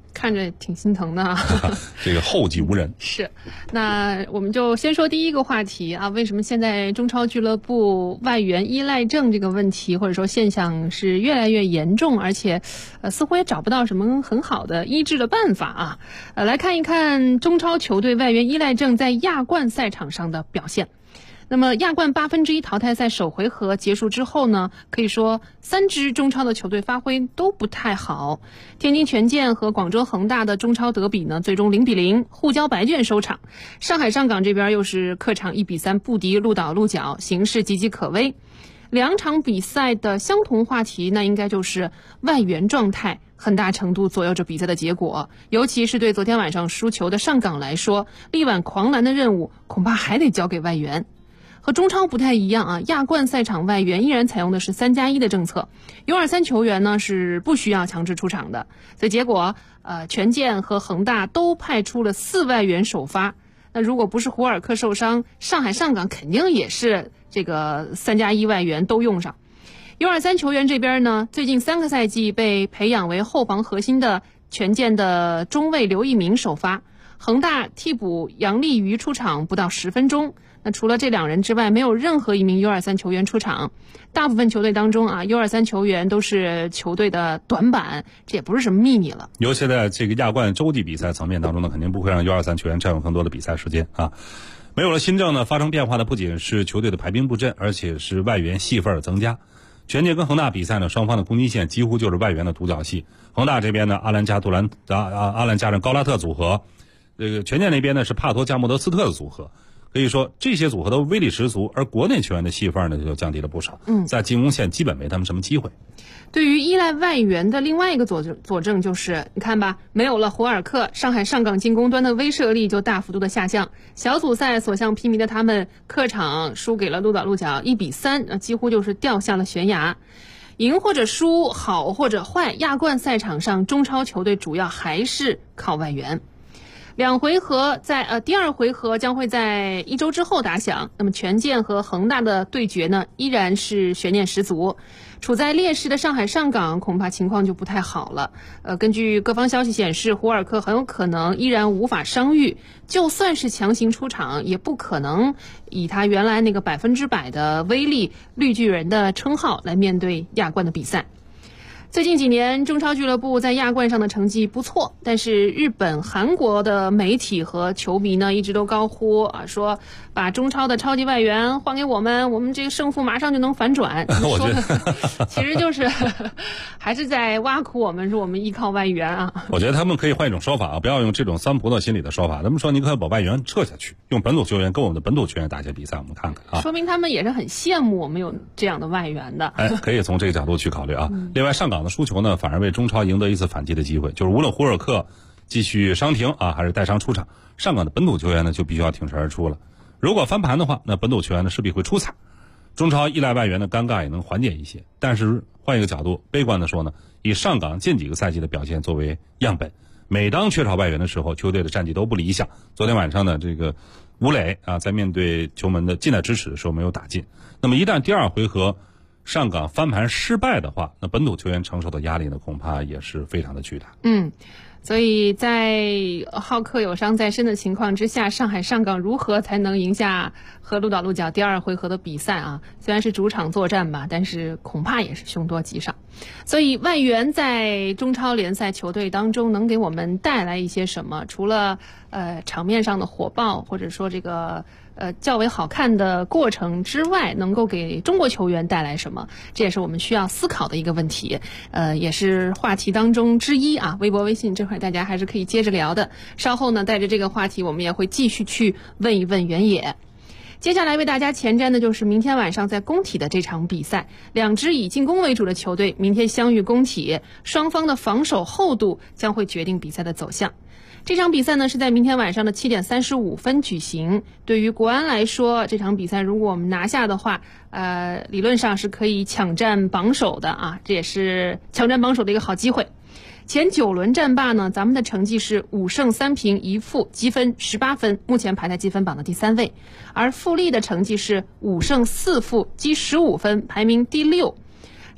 看着挺心疼的啊。 这个后继无人。 是，那我们就先说第一个话题啊，为什么现在中超俱乐部外援依赖症这个问题或者说现象是越来越严重，而且似乎也找不到什么很好的医治的办法啊。来看一看中超球队外援依赖症在亚冠赛场上的表现。那么亚冠1/8淘汰赛首回合结束之后呢，可以说3支中超的球队发挥都不太好。天津权健和广州恒大的中超德比呢，最终0-0互交白卷收场。上海上港这边又是客场1-3不敌鹿岛鹿角，形势岌岌可危。两场比赛的相同话题，那应该就是外援状态很大程度左右着比赛的结果。尤其是对昨天晚上输球的上港来说，力挽狂澜的任务恐怕还得交给外援。和中超不太一样啊，亚冠赛场外援依然采用的是3+1的政策，U23球员呢是不需要强制出场的。所以结果权健和恒大都派出了4外援首发。那如果不是胡尔克受伤，上海上港肯定也是这个3+1外援都用上。U23球员这边呢，最近3个赛季被培养为后防核心的权健的中卫刘一鸣首发，恒大替补杨立瑜出场不到10分钟。那除了这2人之外，没有任何一名 U23 球员出场。大部分球队当中啊 ，U23 球员都是球队的短板，这也不是什么秘密了。 尤其在这个亚冠洲际比赛层面当中呢，肯定不会让 U23 球员占用更多的比赛时间啊。没有了新政呢，发生变化的不仅是球队的排兵布阵，而且是外援戏份增加。权健跟恒大比赛呢，双方的攻击线几乎就是外援的独角戏。恒大这边呢，阿兰加人高拉特组合，这个权健那边呢是帕托加莫德斯特的组合。可以说这些组合都威力十足，而国内球员的戏份呢就降低了不少。在进攻线基本没他们什么机会。 对于依赖外援的另外一个佐证就是，你看吧，没有了胡尔克，上海上港进攻端的威慑力就大幅度的下降。小组赛所向披靡的他们，客场输给了鹿岛鹿角1-3，几乎就是掉下了悬崖。赢或者输，好或者坏，亚冠赛场上中超球队主要还是靠外援。2回合在第2回合将会在1周之后打响。那么权健和恒大的对决呢，依然是悬念十足。处在劣势的上海上港恐怕情况就不太好了。根据各方消息显示，胡尔克很有可能依然无法伤愈，就算是强行出场，也不可能以他原来那个100%的威力、绿巨人的称号来面对亚冠的比赛。最近几年中超俱乐部在亚冠上的成绩不错，但是日本、韩国的媒体和球迷呢一直都高呼说把中超的超级外援还给我们这个胜负马上就能反转。 我觉得其实就是还是在挖苦我们，说我们依靠外援啊。 我觉得他们可以换一种说法不要用这种酸葡萄心理的说法，他们说你可以把外援撤下去，用本土球员跟我们的本土球员打些比赛，我们看看啊。 说明他们也是很羡慕我们有这样的外援的。 可以从这个角度去考虑啊。另外上港的输球呢，反而为中超赢得一次反击的机会，就是无论胡尔克继续伤停还是带伤出场，上港的本土球员呢就必须要挺身而出了。如果翻盘的话，那本土球员呢势必会出彩，中超依赖外援的尴尬也能缓解一些。但是换一个角度，悲观的说呢，以上港近几个赛季的表现作为样本，每当缺少外援的时候，球队的战绩都不理想。昨天晚上呢，这个吴磊在面对球门的近代咫尺的时候没有打进。那么一旦第2回合上港翻盘失败的话，那本土球员承受的压力呢，恐怕也是非常的巨大。 所以在浩克有伤在身的情况之下，上海上港如何才能赢下和鹿岛鹿角第2回合的比赛啊？虽然是主场作战吧，但是恐怕也是凶多吉少。所以外援在中超联赛球队当中能给我们带来一些什么？除了场面上的火爆，或者说这个较为好看的过程之外，能够给中国球员带来什么？这也是我们需要思考的一个问题，也是话题当中之一啊。微博、微信这块大家还是可以接着聊的。稍后呢，带着这个话题，我们也会继续去问一问原野。接下来为大家前瞻的就是明天晚上在工体的这场比赛，2支以进攻为主的球队明天相遇工体，双方的防守厚度将会决定比赛的走向。这场比赛呢是在明天晚上的7点35分举行。对于国安来说，这场比赛如果我们拿下的话，理论上是可以抢占榜首的啊，这也是抢占榜首的一个好机会。前9轮战罢呢，咱们的成绩是5胜3平1负，积分18分，目前排在积分榜的第3位。而富力的成绩是5胜4负，积15分，排名第6。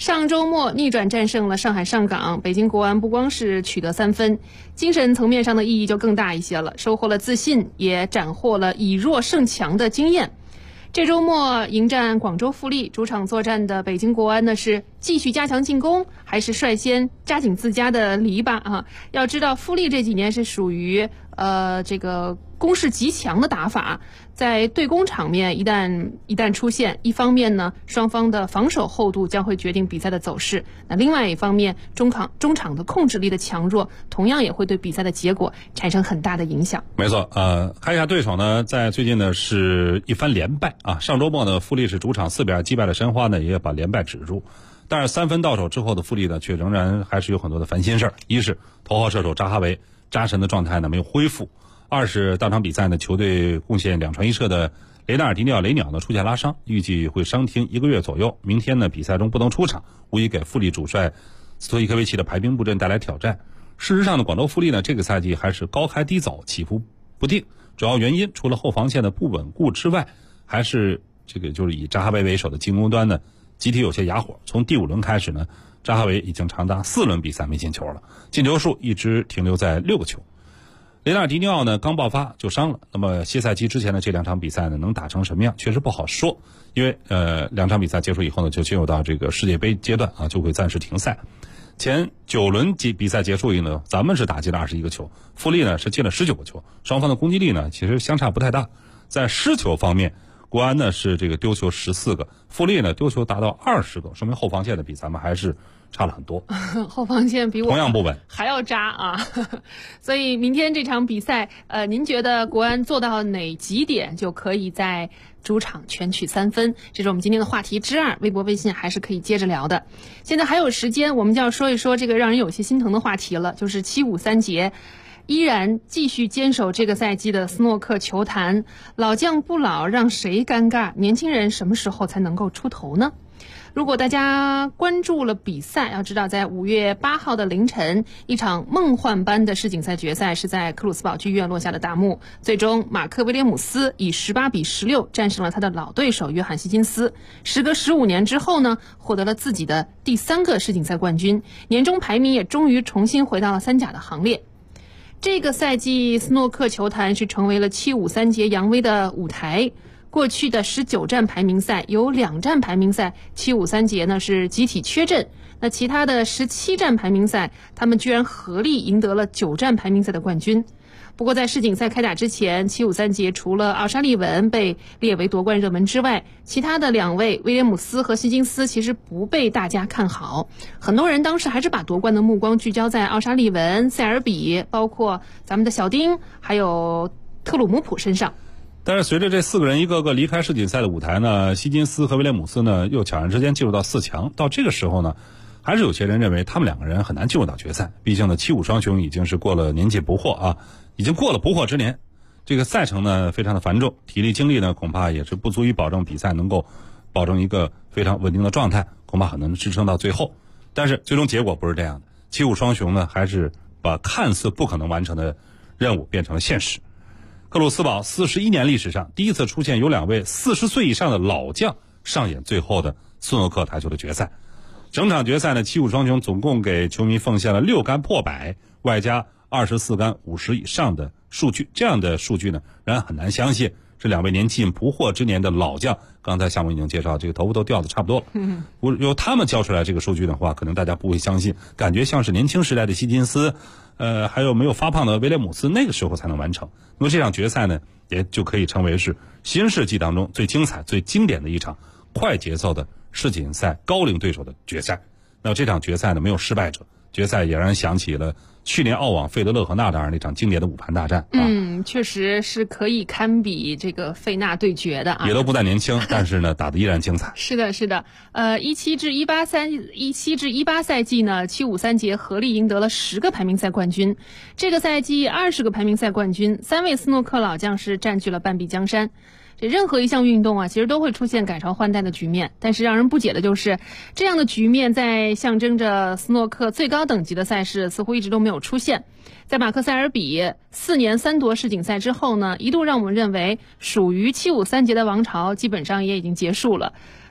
上周末逆转战胜了上海上港，北京国安不光是取得3分，精神层面上的意义就更大一些了，收获了自信，也斩获了以弱胜强的经验。这周末迎战广州富力，主场作战的北京国安呢是继续加强进攻，还是率先扎紧自家的篱笆啊？要知道富力这几年是属于这个攻势极强的打法，在对攻场面一旦出现，一方面呢双方的防守厚度将会决定比赛的走势，那另外一方面中场的控制力的强弱同样也会对比赛的结果产生很大的影响。 没错，看一下对手呢，在最近呢是一番连败啊。上周末呢，富力是主场4-2击败了申花呢，也把连败止住。但是3分到手之后的富力呢，却仍然还是有很多的烦心事儿。一是头号射手扎哈维扎神的状态呢没有恢复，二是当场比赛呢，球队贡献2传1射的雷纳尔迪尼奥雷鸟呢出现拉伤，预计会伤停1个月左右。明天呢比赛中不能出场，无疑给富力主帅斯托伊科维奇的排兵布阵带来挑战。事实上呢，广州富力呢这个赛季还是高开低走，起伏不定。主要原因除了后防线的不稳固之外，还是这个就是以扎哈维为首的进攻端呢集体有些哑火。从第5轮开始呢，扎哈维已经长达4轮比赛没进球了，进球数一直停留在6个球。雷纳尔迪尼奥呢刚爆发就伤了，那么歇赛期之前的这2场比赛呢能打成什么样，确实不好说。因为2场比赛结束以后呢，就进入到这个世界杯阶段啊，就会暂时停赛。前9轮比赛结束以后呢，咱们是打进了21个球，富力呢是进了19个球，双方的攻击力呢其实相差不太大。在失球方面，国安呢是这个丢球14个，富力呢丢球达到20个，说明后防线的比咱们还是差了很多。 后防线比我同样不稳， 还要渣啊！所以明天这场比赛，您觉得国安做到哪几点就可以在主场全取3分？这是我们今天的话题之2，微博微信还是可以接着聊的。现在还有时间，我们就要说一说这个让人有些心疼的话题了，就是7-5-3节。依然继续坚守这个赛季的斯诺克球坛，老将不老让谁尴尬？年轻人什么时候才能够出头呢？如果大家关注了比赛，要知道在5月8号的凌晨，一场梦幻般的世锦赛决赛是在克鲁斯堡剧院落下的大幕。最终马克威廉姆斯以18-16战胜了他的老对手约翰希金斯，时隔15年之后呢，获得了自己的第3个世锦赛冠军，年终排名也终于重新回到了3甲的行列。这个赛季斯诺克球坛是成为了7-5-3节扬威的舞台。过去的19站排名赛有2站排名赛7-5-3节呢是集体缺阵，那其他的17站排名赛他们居然合力赢得了9站排名赛的冠军。不过在世锦赛开打之前，7-5-3节除了奥沙利文被列为夺冠热门之外，其他的2位威廉姆斯和希金斯其实不被大家看好。很多人当时还是把夺冠的目光聚焦在奥沙利文、塞尔比，包括咱们的小丁还有特鲁姆普身上。 但是随着这4个人一个个离开世锦赛的舞台呢，希金斯和威廉姆斯呢又悄然之间进入到4强。到这个时候呢，还是有些人认为他们2个人很难进入到决赛，毕竟呢7-5双雄已经是过了年纪不惑啊，已经过了不惑之年。这个赛程呢非常的繁重，体力精力呢恐怕也是不足以保证比赛能够保证一个非常稳定的状态，恐怕很难支撑到最后。但是最终结果不是这样的，7-5双雄呢还是把看似不可能完成的任务变成了现实。克鲁斯堡41年历史上第一次出现有2位40岁以上的老将上演最后的斯诺克台球的决赛。整场决赛呢，7-5双雄总共给球迷奉献了6杆破百，外加24杆50以上的数据。这样的数据呢，让人很难相信这2位年近不惑之年的老将，刚才项目已经介绍，这个头发都掉的差不多了。由他们交出来这个数据的话，可能大家不会相信，感觉像是年轻时代的希金斯，还有没有发胖的威廉姆斯，那个时候才能完成。那么这场决赛呢，也就可以称为是新世纪当中最精彩、最经典的一场快节奏的世锦赛高龄对手的决赛。那么这场决赛呢，没有失败者，决赛也让人想起了去年澳网费德勒和纳达尔那场经典的5盘大战。 确实是可以堪比这个费纳对决的啊， 也都不再年轻，但是呢，打得依然精彩。 是的，是的。17-18赛季呢，7-5-3节合力赢得了10个排名赛冠军。这个赛季20个排名赛冠军，3位斯诺克老将是占据了半壁江山。这任何一项运动啊，其实都会出现改朝换代的局面，但是让人不解的就是这样的局面在象征着斯诺克最高等级的赛事似乎一直都没有出现。在马克塞尔比4年3夺世锦赛之后呢，一度让我们认为属于7-5-3节的王朝基本上也已经结束了。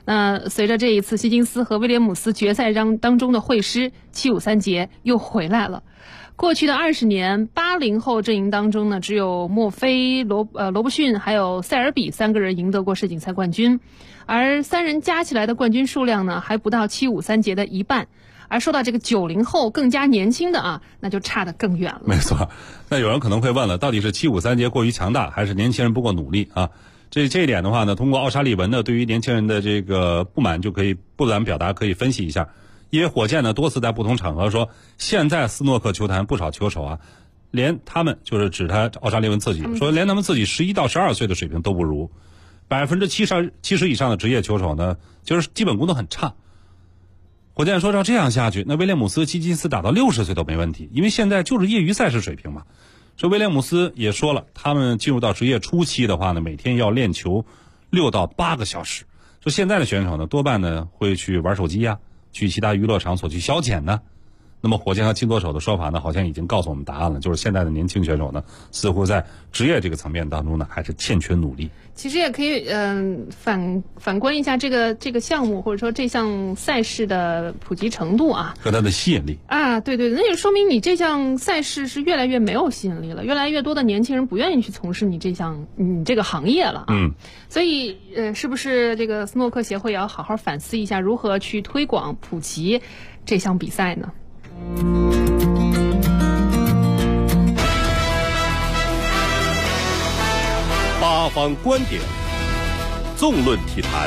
那随着这一次希金斯和威廉姆斯决赛当中的会师，753节又回来了。过去的20年，80后阵营当中呢，只有墨菲、罗伯逊还有塞尔比3个人赢得过世锦赛冠军，而3人加起来的冠军数量呢，还不到753节的一半。而说到这个90后更加年轻的啊，那就差得更远了。 没错，那有人可能会问了，到底是753节过于强大，还是年轻人不够努力啊？这一点的话呢，通过奥沙利文呢对于年轻人的这个不满表达可以分析一下。因为火箭呢多次在不同场合说，现在斯诺克球坛不少球手啊，连他们就是指他奥沙利文自己说，连他们自己11到12岁的水平都不如，70%以上的职业球手呢，就是基本功都很差。火箭说照这样下去，那威廉姆斯、希金斯打到60岁都没问题，因为现在就是业余赛事水平嘛。说威廉姆斯也说了，他们进入到职业初期的话呢，每天要练球6到8个小时。说现在的选手呢，多半呢会去玩手机呀，去其他娱乐场所去消遣呢。那么火箭和金左手的说法呢，好像已经告诉我们答案了，就是现在的年轻选手呢，似乎在职业这个层面当中呢，还是欠缺努力。 其实也可以反观一下这个项目或者说这项赛事的普及程度啊， 和它的吸引力啊，对，那就说明你这项赛事是越来越没有吸引力了，越来越多的年轻人不愿意去从事你这个行业了啊。所以是不是这个斯诺克协会也要好好反思一下，如何去推广普及这项比赛呢？ 八方观点，纵论体坛。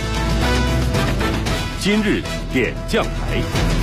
今日点将台。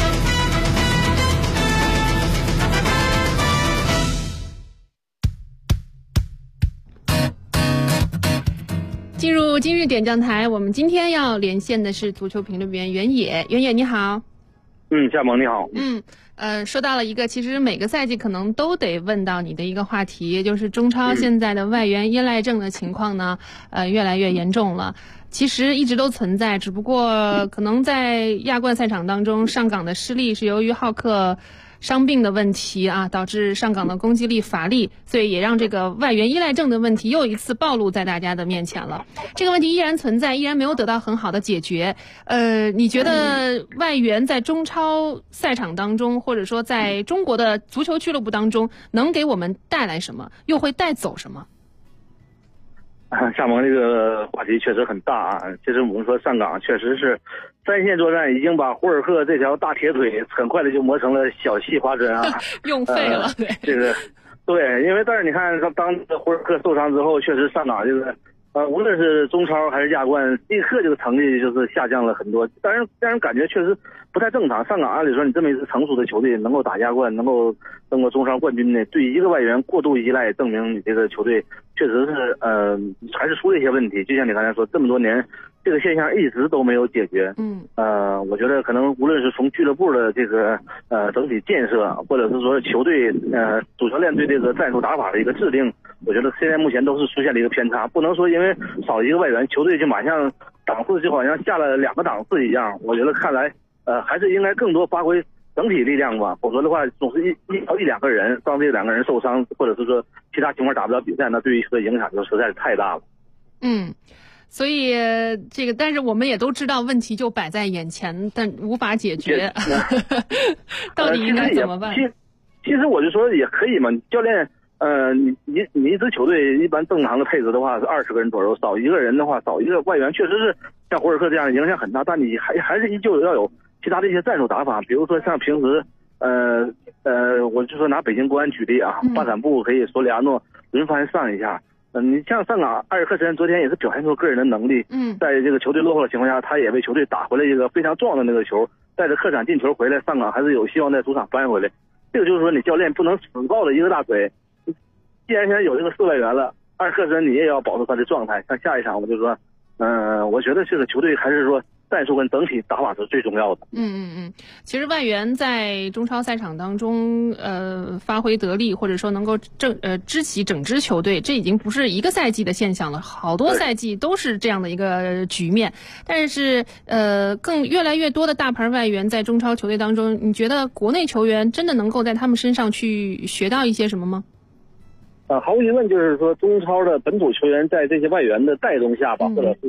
进入今日点将台，我们今天要连线的是足球评论员袁野。袁野你好。 夏萌你好。 说到了一个其实每个赛季可能都得问到你的一个话题，就是中超现在的外援依赖症的情况呢，越来越严重了。其实一直都存在，只不过可能在亚冠赛场当中，上港的失利是由于浩克伤病的问题啊，导致上港的攻击力乏力，所以也让这个外援依赖症的问题又一次暴露在大家的面前了。这个问题依然存在，依然没有得到很好的解决。你觉得外援在中超赛场当中，或者说在中国的足球俱乐部当中，能给我们带来什么，又会带走什么？ 夏萌这个话题确实很大啊。其实我们说上港确实是3线作战，已经把胡尔克这条大铁腿很快的就磨成了小细花针啊， 用废了。 这个对，因为但是你看当胡尔克受伤之后，确实上港这个无论是中超还是亚冠，立刻这个成绩就是下降了很多，但是让人感觉确实不太正常。上港按理说你这么一支成熟的球队能够打亚冠，能够争过中超冠军的，对一个外援过度依赖，证明你这个球队确实是还是出了一些问题。就像你刚才说，这么多年这个现象一直都没有解决。我觉得可能无论是从俱乐部的这个整体建设，或者是说球队主教练对这个战术打法的一个制定，我觉得现在目前都是出现了一个偏差。不能说因为少一个外援，球队就马上档次就好像下了2个档次一样。我觉得看来还是应该更多发挥整体力量吧，否则的话总是一两个人，当这2个人受伤，或者是说其他情况打不了比赛，那对于球队影响就实在是太大了。 所以这个，但是我们也都知道问题就摆在眼前，但无法解决。到底应该怎么办？ 其实我就说也可以嘛，教练，你一支球队一般正常的配置的话是20个人左右，少一个人的话，少一个外援，确实是像胡尔克这样影响很大，但你还是依旧要有其他的一些战术打法，比如说像平时，我就说拿北京国安举例啊，巴坎布可以索里亚诺轮番上一下。你像上港阿尔克森昨天也是表现出个人的能力，在这个球队落后的情况下，他也为球队打回来一个非常重要的那个球，带着客场进球回来，上港还是有希望在主场扳回来。这个就是说你教练不能死抱着一个大腿，既然现在有这个4外援了，阿尔克森你也要保持他的状态。像下一场我就说，我觉得这个球队还是说战术跟整体打法是最重要的。 其实外援在中超赛场当中，发挥得力，或者说能够支起整支球队，这已经不是一个赛季的现象了，好多赛季都是这样的一个局面。但是越来越多的大牌外援在中超球队当中，你觉得国内球员真的能够在他们身上去学到一些什么吗？ 毫无疑问，就是说中超的本土球员在这些外援的带动下吧，或者是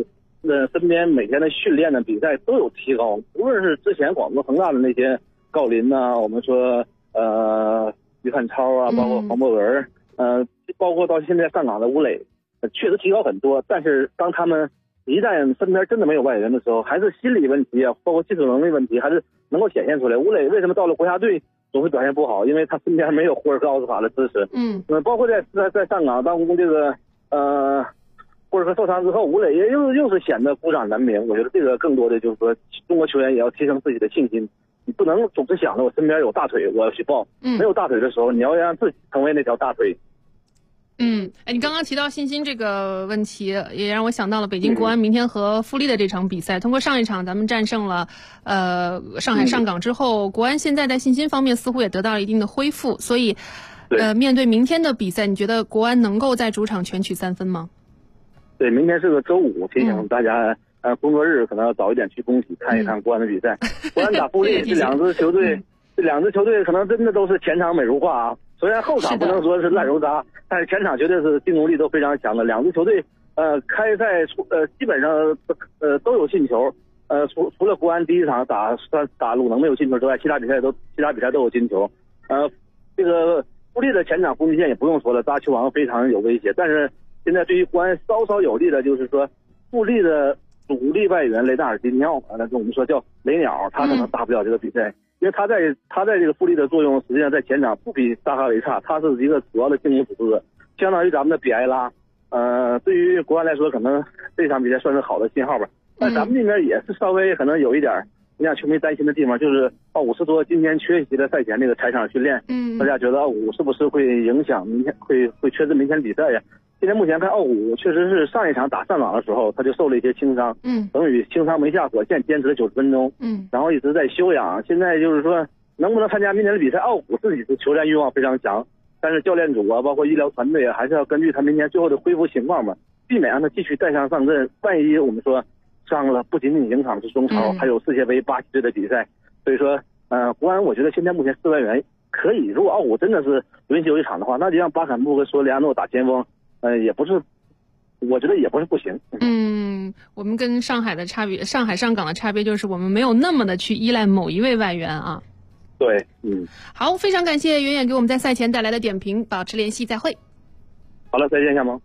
身边每天的训练的比赛都有提高，无论是之前广州恒大的那些郜林呐，我们说于汉超啊，包括黄博文，包括到现在上岗的吴磊，确实提高很多。但是当他们一旦身边真的没有外援的时候，还是心理问题啊，包括技术能力问题，还是能够显现出来。吴磊为什么到了国家队总是表现不好？因为他身边没有霍尔克、奥斯卡的支持。包括在上岗当这个霍尔克受伤之后，吴磊又是显得孤掌难鸣。我觉得这个更多的就是说，中国球员也要提升自己的信心。你不能总是想着我身边有大腿，我要去抱。没有大腿的时候，你要让自己成为那条大腿。 你刚刚提到信心这个问题，也让我想到了北京国安明天和富力的这场比赛。通过上一场咱们战胜了上海上港之后，国安现在在信心方面似乎也得到了一定的恢复。所以面对明天的比赛，你觉得国安能够在主场全取3分吗？ 对，明天是个周五，提醒大家工作日可能要早一点去工体看一看国安的比赛。国安打富力，这两支球队可能真的都是前场美如画啊。虽然后场不能说是烂如渣，但是前场绝对是进攻力都非常强的。两支球队开赛基本上都有进球。除了国安第一场打鲁能没有进球之外，其他比赛都有进球。这个富力的前场攻击线也不用说了，扎球王非常有威胁。但是现在对于国安稍稍有利的就是说，富力的主力外援雷纳尔迪尼奥，我们说叫雷鸟，他可能打不了这个比赛，因为他在这个富力的作用实际上在前场不比萨哈维差，他是一个主要的进攻组织者，相当于咱们的比埃拉。对于国安来说，可能这场比赛算是好的信号吧。但咱们这边也是稍微可能有一点让球迷担心的地方，就是奥武是说今天缺席了赛前那个踩场训练，大家觉得奥武是不是会影响明天会缺失明天比赛呀？现在目前看奥武确实是上一场打上港的时候他就受了一些轻伤，等于轻伤没下火线，坚持了90分钟，然后一直在休养。现在就是说能不能参加明天的比赛，奥武自己的球员欲望非常强，但是教练组啊，包括医疗团队啊，还是要根据他明天最后的恢复情况吧，避免让他继续带伤上阵。万一我们说伤了，不仅仅影响是中超，还有世界杯巴西队的比赛。所以说，国安我觉得现在目前4外援可以，如果奥武真的是轮休一场的话，那就让巴坎布和索里亚诺打前锋，也不是，我觉得也不是不行。 我们跟上海上港的差别就是我们没有那么的去依赖某一位外援啊。 对， 好，非常感谢远远给我们在赛前带来的点评，保持联系，再会。 好了，再见，夏萌。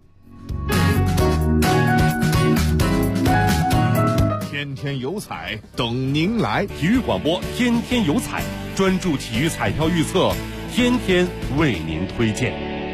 天天有彩等您来， 体育广播天天有彩，专注体育彩票预测，天天为您推荐。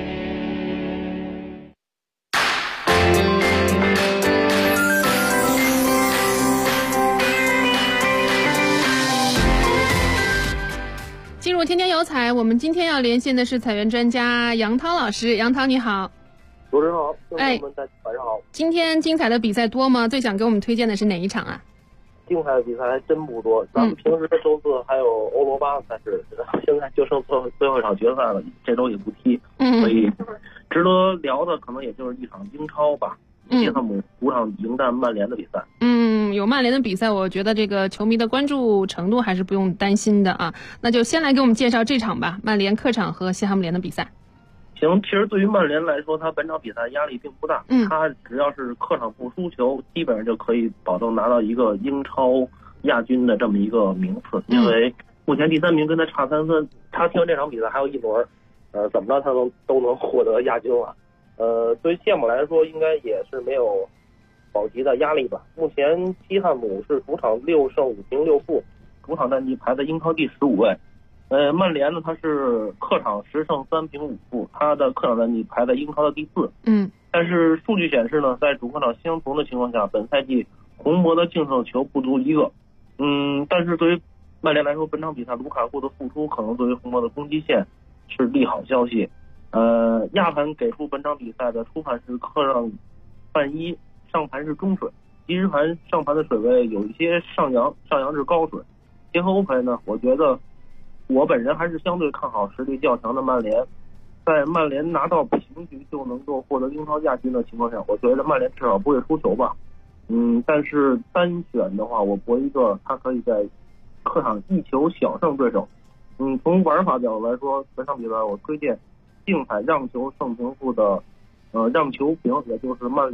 进入天天有彩，我们今天要连线的是彩员专家杨涛老师。杨涛你好。 主持人好，听众朋友们大家晚上好。 今天精彩的比赛多吗？最想给我们推荐的是哪一场啊？ 精彩的比赛还真不多，咱们平时的周四还有欧罗巴赛事，现在就剩最后一场决赛了，这周也不踢，所以值得聊的可能也就是一场英超吧。西汉姆主场迎战曼联的比赛。 有曼联的比赛，我觉得这个球迷的关注程度还是不用担心的啊。那就先来给我们介绍这场吧，曼联客场和西汉姆联的比赛。 行，其实对于曼联来说，他本场比赛压力并不大，他只要是客场不输球，基本上就可以保证拿到一个英超亚军的这么一个名次，因为目前第3名跟他差3分，他踢完这场比赛还有一轮，怎么着他都能获得亚军了。对于西汉姆来说，应该也是没有保级的压力吧。目前西汉姆是主场6胜5平6负，主场战绩排在英超第15位。曼联呢，他是客场10胜3平5负，他的客场战绩排在英超的第4。但是数据显示呢，在主客场相同的情况下，本赛季红魔的净胜球不足1个。但是对于曼联来说，本场比赛卢卡库的复出可能对于红魔的攻击线是利好消息。亚盘给出本场比赛的初盘是客让半1，上盘是中水，即时盘上盘的水位有一些上扬至高水。结合欧赔呢，我觉得我本人还是相对看好实力较强的曼联。在曼联拿到平局就能够获得英超亚军的情况下，我觉得曼联至少不会输球吧。但是单选的话，我博一个他可以在客场1球小胜对手。从玩法角度来说，本场比赛我推荐竞彩让球胜平负的让球平，也就是曼联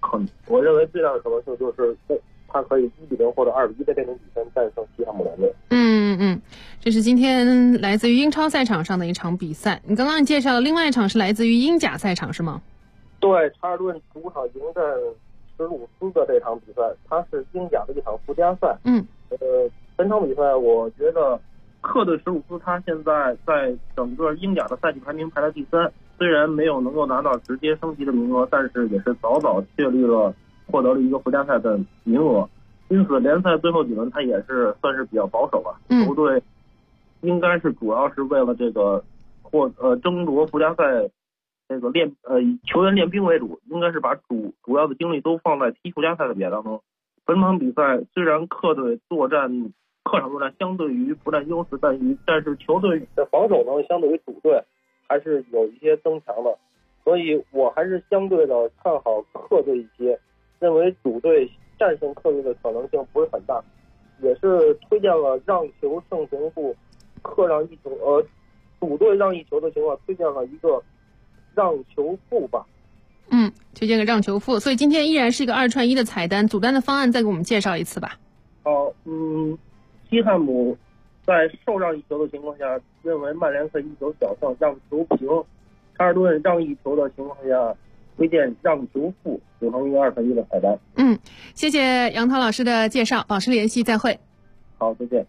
我认为最大的可能性就是他可以1-0或者2-1的这种比分战胜西汉姆联队。 这是今天来自于英超赛场上的一场比赛。你刚刚介绍的另外一场是来自于英甲赛场是吗？ 对，查尔顿主场迎战史鲁斯的这场比赛，它是英甲的一场附加赛。本场比赛我觉得客队史鲁斯他现在在整个英甲的赛季排名排在第3，虽然没有能够拿到直接升级的名额，但是也是早早确立了获得了一个附加赛的名额。因此联赛最后几轮他也是算是比较保守吧。球队应该是主要是为了这个争夺附加赛这个以球员练兵为主，应该是把主要的精力都放在踢附加赛的比赛当中。本场比赛虽然客队客场作战相对于不占优势，但是球队的防守能力相对于主队还是有一些增强的，所以我还是相对的看好客队一些，认为主队战胜客队的可能性不是很大，也是推荐了让球胜平负，客让1球，主队让1球的情况，推荐了一个让球负吧。 推荐个让球负，所以今天依然是一个2串1的彩单，组单的方案再给我们介绍一次吧。 西汉姆在受让1球的情况下，认为曼联可以1球小胜，让球平；查尔顿让1球的情况下，推荐让球负，组成一个2串1的彩单。 谢谢杨涛老师的介绍，保持联系，再会。 好，再见。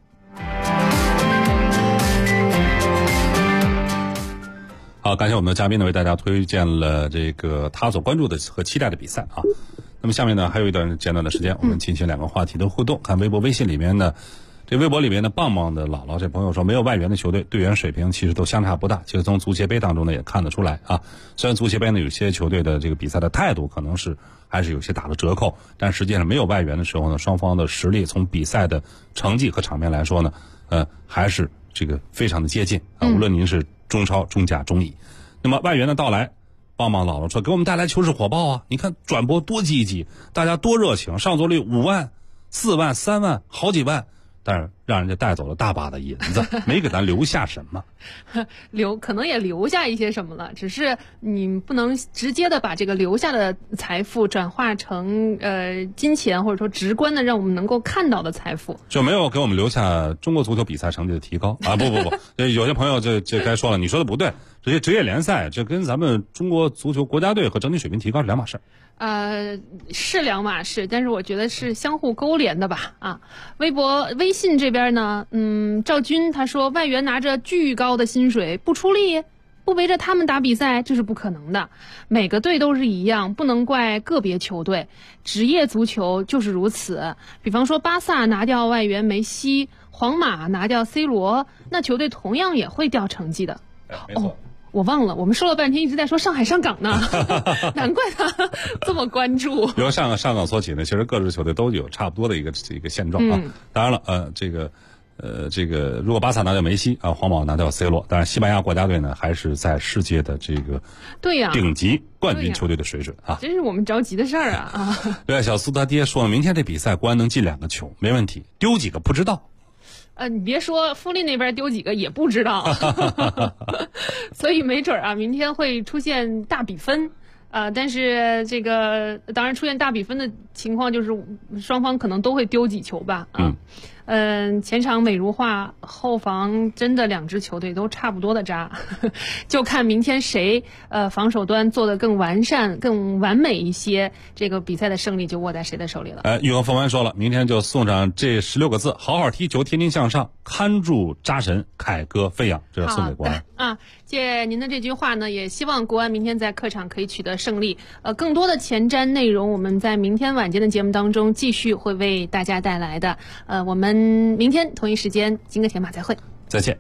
好，感谢我们的嘉宾呢，为大家推荐了这个他所关注的和期待的比赛啊。那么下面呢，还有一段简短的时间，我们进行2个话题的互动。看微博、微信里面呢，这微博里面的棒棒的姥姥这朋友说，没有外援的球队队员水平其实都相差不大。其实从足协杯当中呢也看得出来啊。虽然足协杯呢有些球队的这个比赛的态度可能是还是有些打了折扣，但实际上没有外援的时候呢，双方的实力从比赛的成绩和场面来说呢，还是这个非常的接近啊。无论您是中超、中甲、中乙，那么外援的到来，棒棒姥姥说给我们带来球市火爆啊！你看转播多积极，大家多热情，上座率5万、4万、3万，好几万，但是让人家带走了大把的银子，没给咱留下什么。 可能也留下一些什么了，只是你不能直接的把这个留下的财富转化成金钱，或者说直观的让我们能够看到的财富， 就没有给我们留下中国足球比赛成绩的提高啊！不，有些朋友这该说了，你说的不对，这些职业联赛这跟咱们中国足球国家队和整体水平提高是两码事。 是两码事，但是我觉得是相互勾连的吧。微信这边呢，赵军他说外援拿着巨高的薪水不出力，不围着他们打比赛，这是不可能的。每个队都是一样，不能怪个别球队，职业足球就是如此。比方说巴萨拿掉外援梅西，皇马拿掉 C 罗，那球队同样也会掉成绩的。 没错。 我忘了，我们说了半天一直在说上海上港呢，难怪他这么关注。 由上港说起呢，其实各支球队都有差不多的一个现状啊。当然了，这个如果巴萨拿掉梅西啊，皇马拿掉 C 罗，当然西班牙国家队呢还是在世界的这个顶级冠军球队的水准啊。 这是我们着急的事儿啊。 对，小苏他爹说了，明天这比赛国安能进2个球没问题，丢几个不知道。 你别说，富力那边丢几个也不知道，所以没准啊，明天会出现大比分。但是这个当然出现大比分的情况，就是双方可能都会丢几球吧。前场美如画，后防真的2支球队都差不多的渣，就看明天谁防守端做得更完善、更完美一些，这个比赛的胜利就握在谁的手里了。 玉和凤凰说了，明天就送上这16个字：好好踢球，天天向上，看住扎神，凯歌飞扬，这是送给国安啊。借您的这句话呢，也希望国安明天在客场可以取得胜利。更多的前瞻内容，我们在明天晚间的节目当中继续会为大家带来的。我们明天同一时间金戈铁马再会， 再见。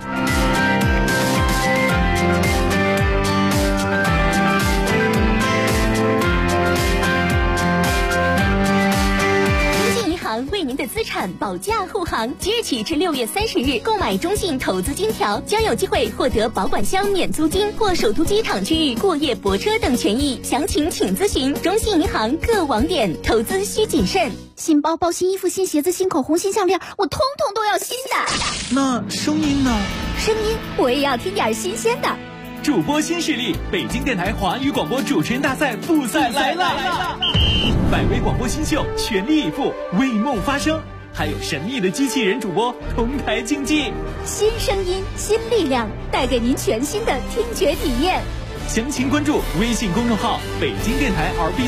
为您的资产保驾护航，即日起至6月30日，购买中信投资金条将有机会获得保管箱免租金或首都机场区域过夜泊车等权益。详情请咨询中信银行各网点。投资需谨慎。 新包包、新衣服、新鞋子、新口红、新项链，我通通都要新的。 那声音呢？ 声音我也要听点新鲜的。 主播新势力，北京电台华语广播主持人大赛复赛来了！百位广播新秀全力以赴，为梦发声。还有神秘的机器人主播同台竞技， 新声音新力量，带给您全新的听觉体验。 详情关注微信公众号北京电台 RB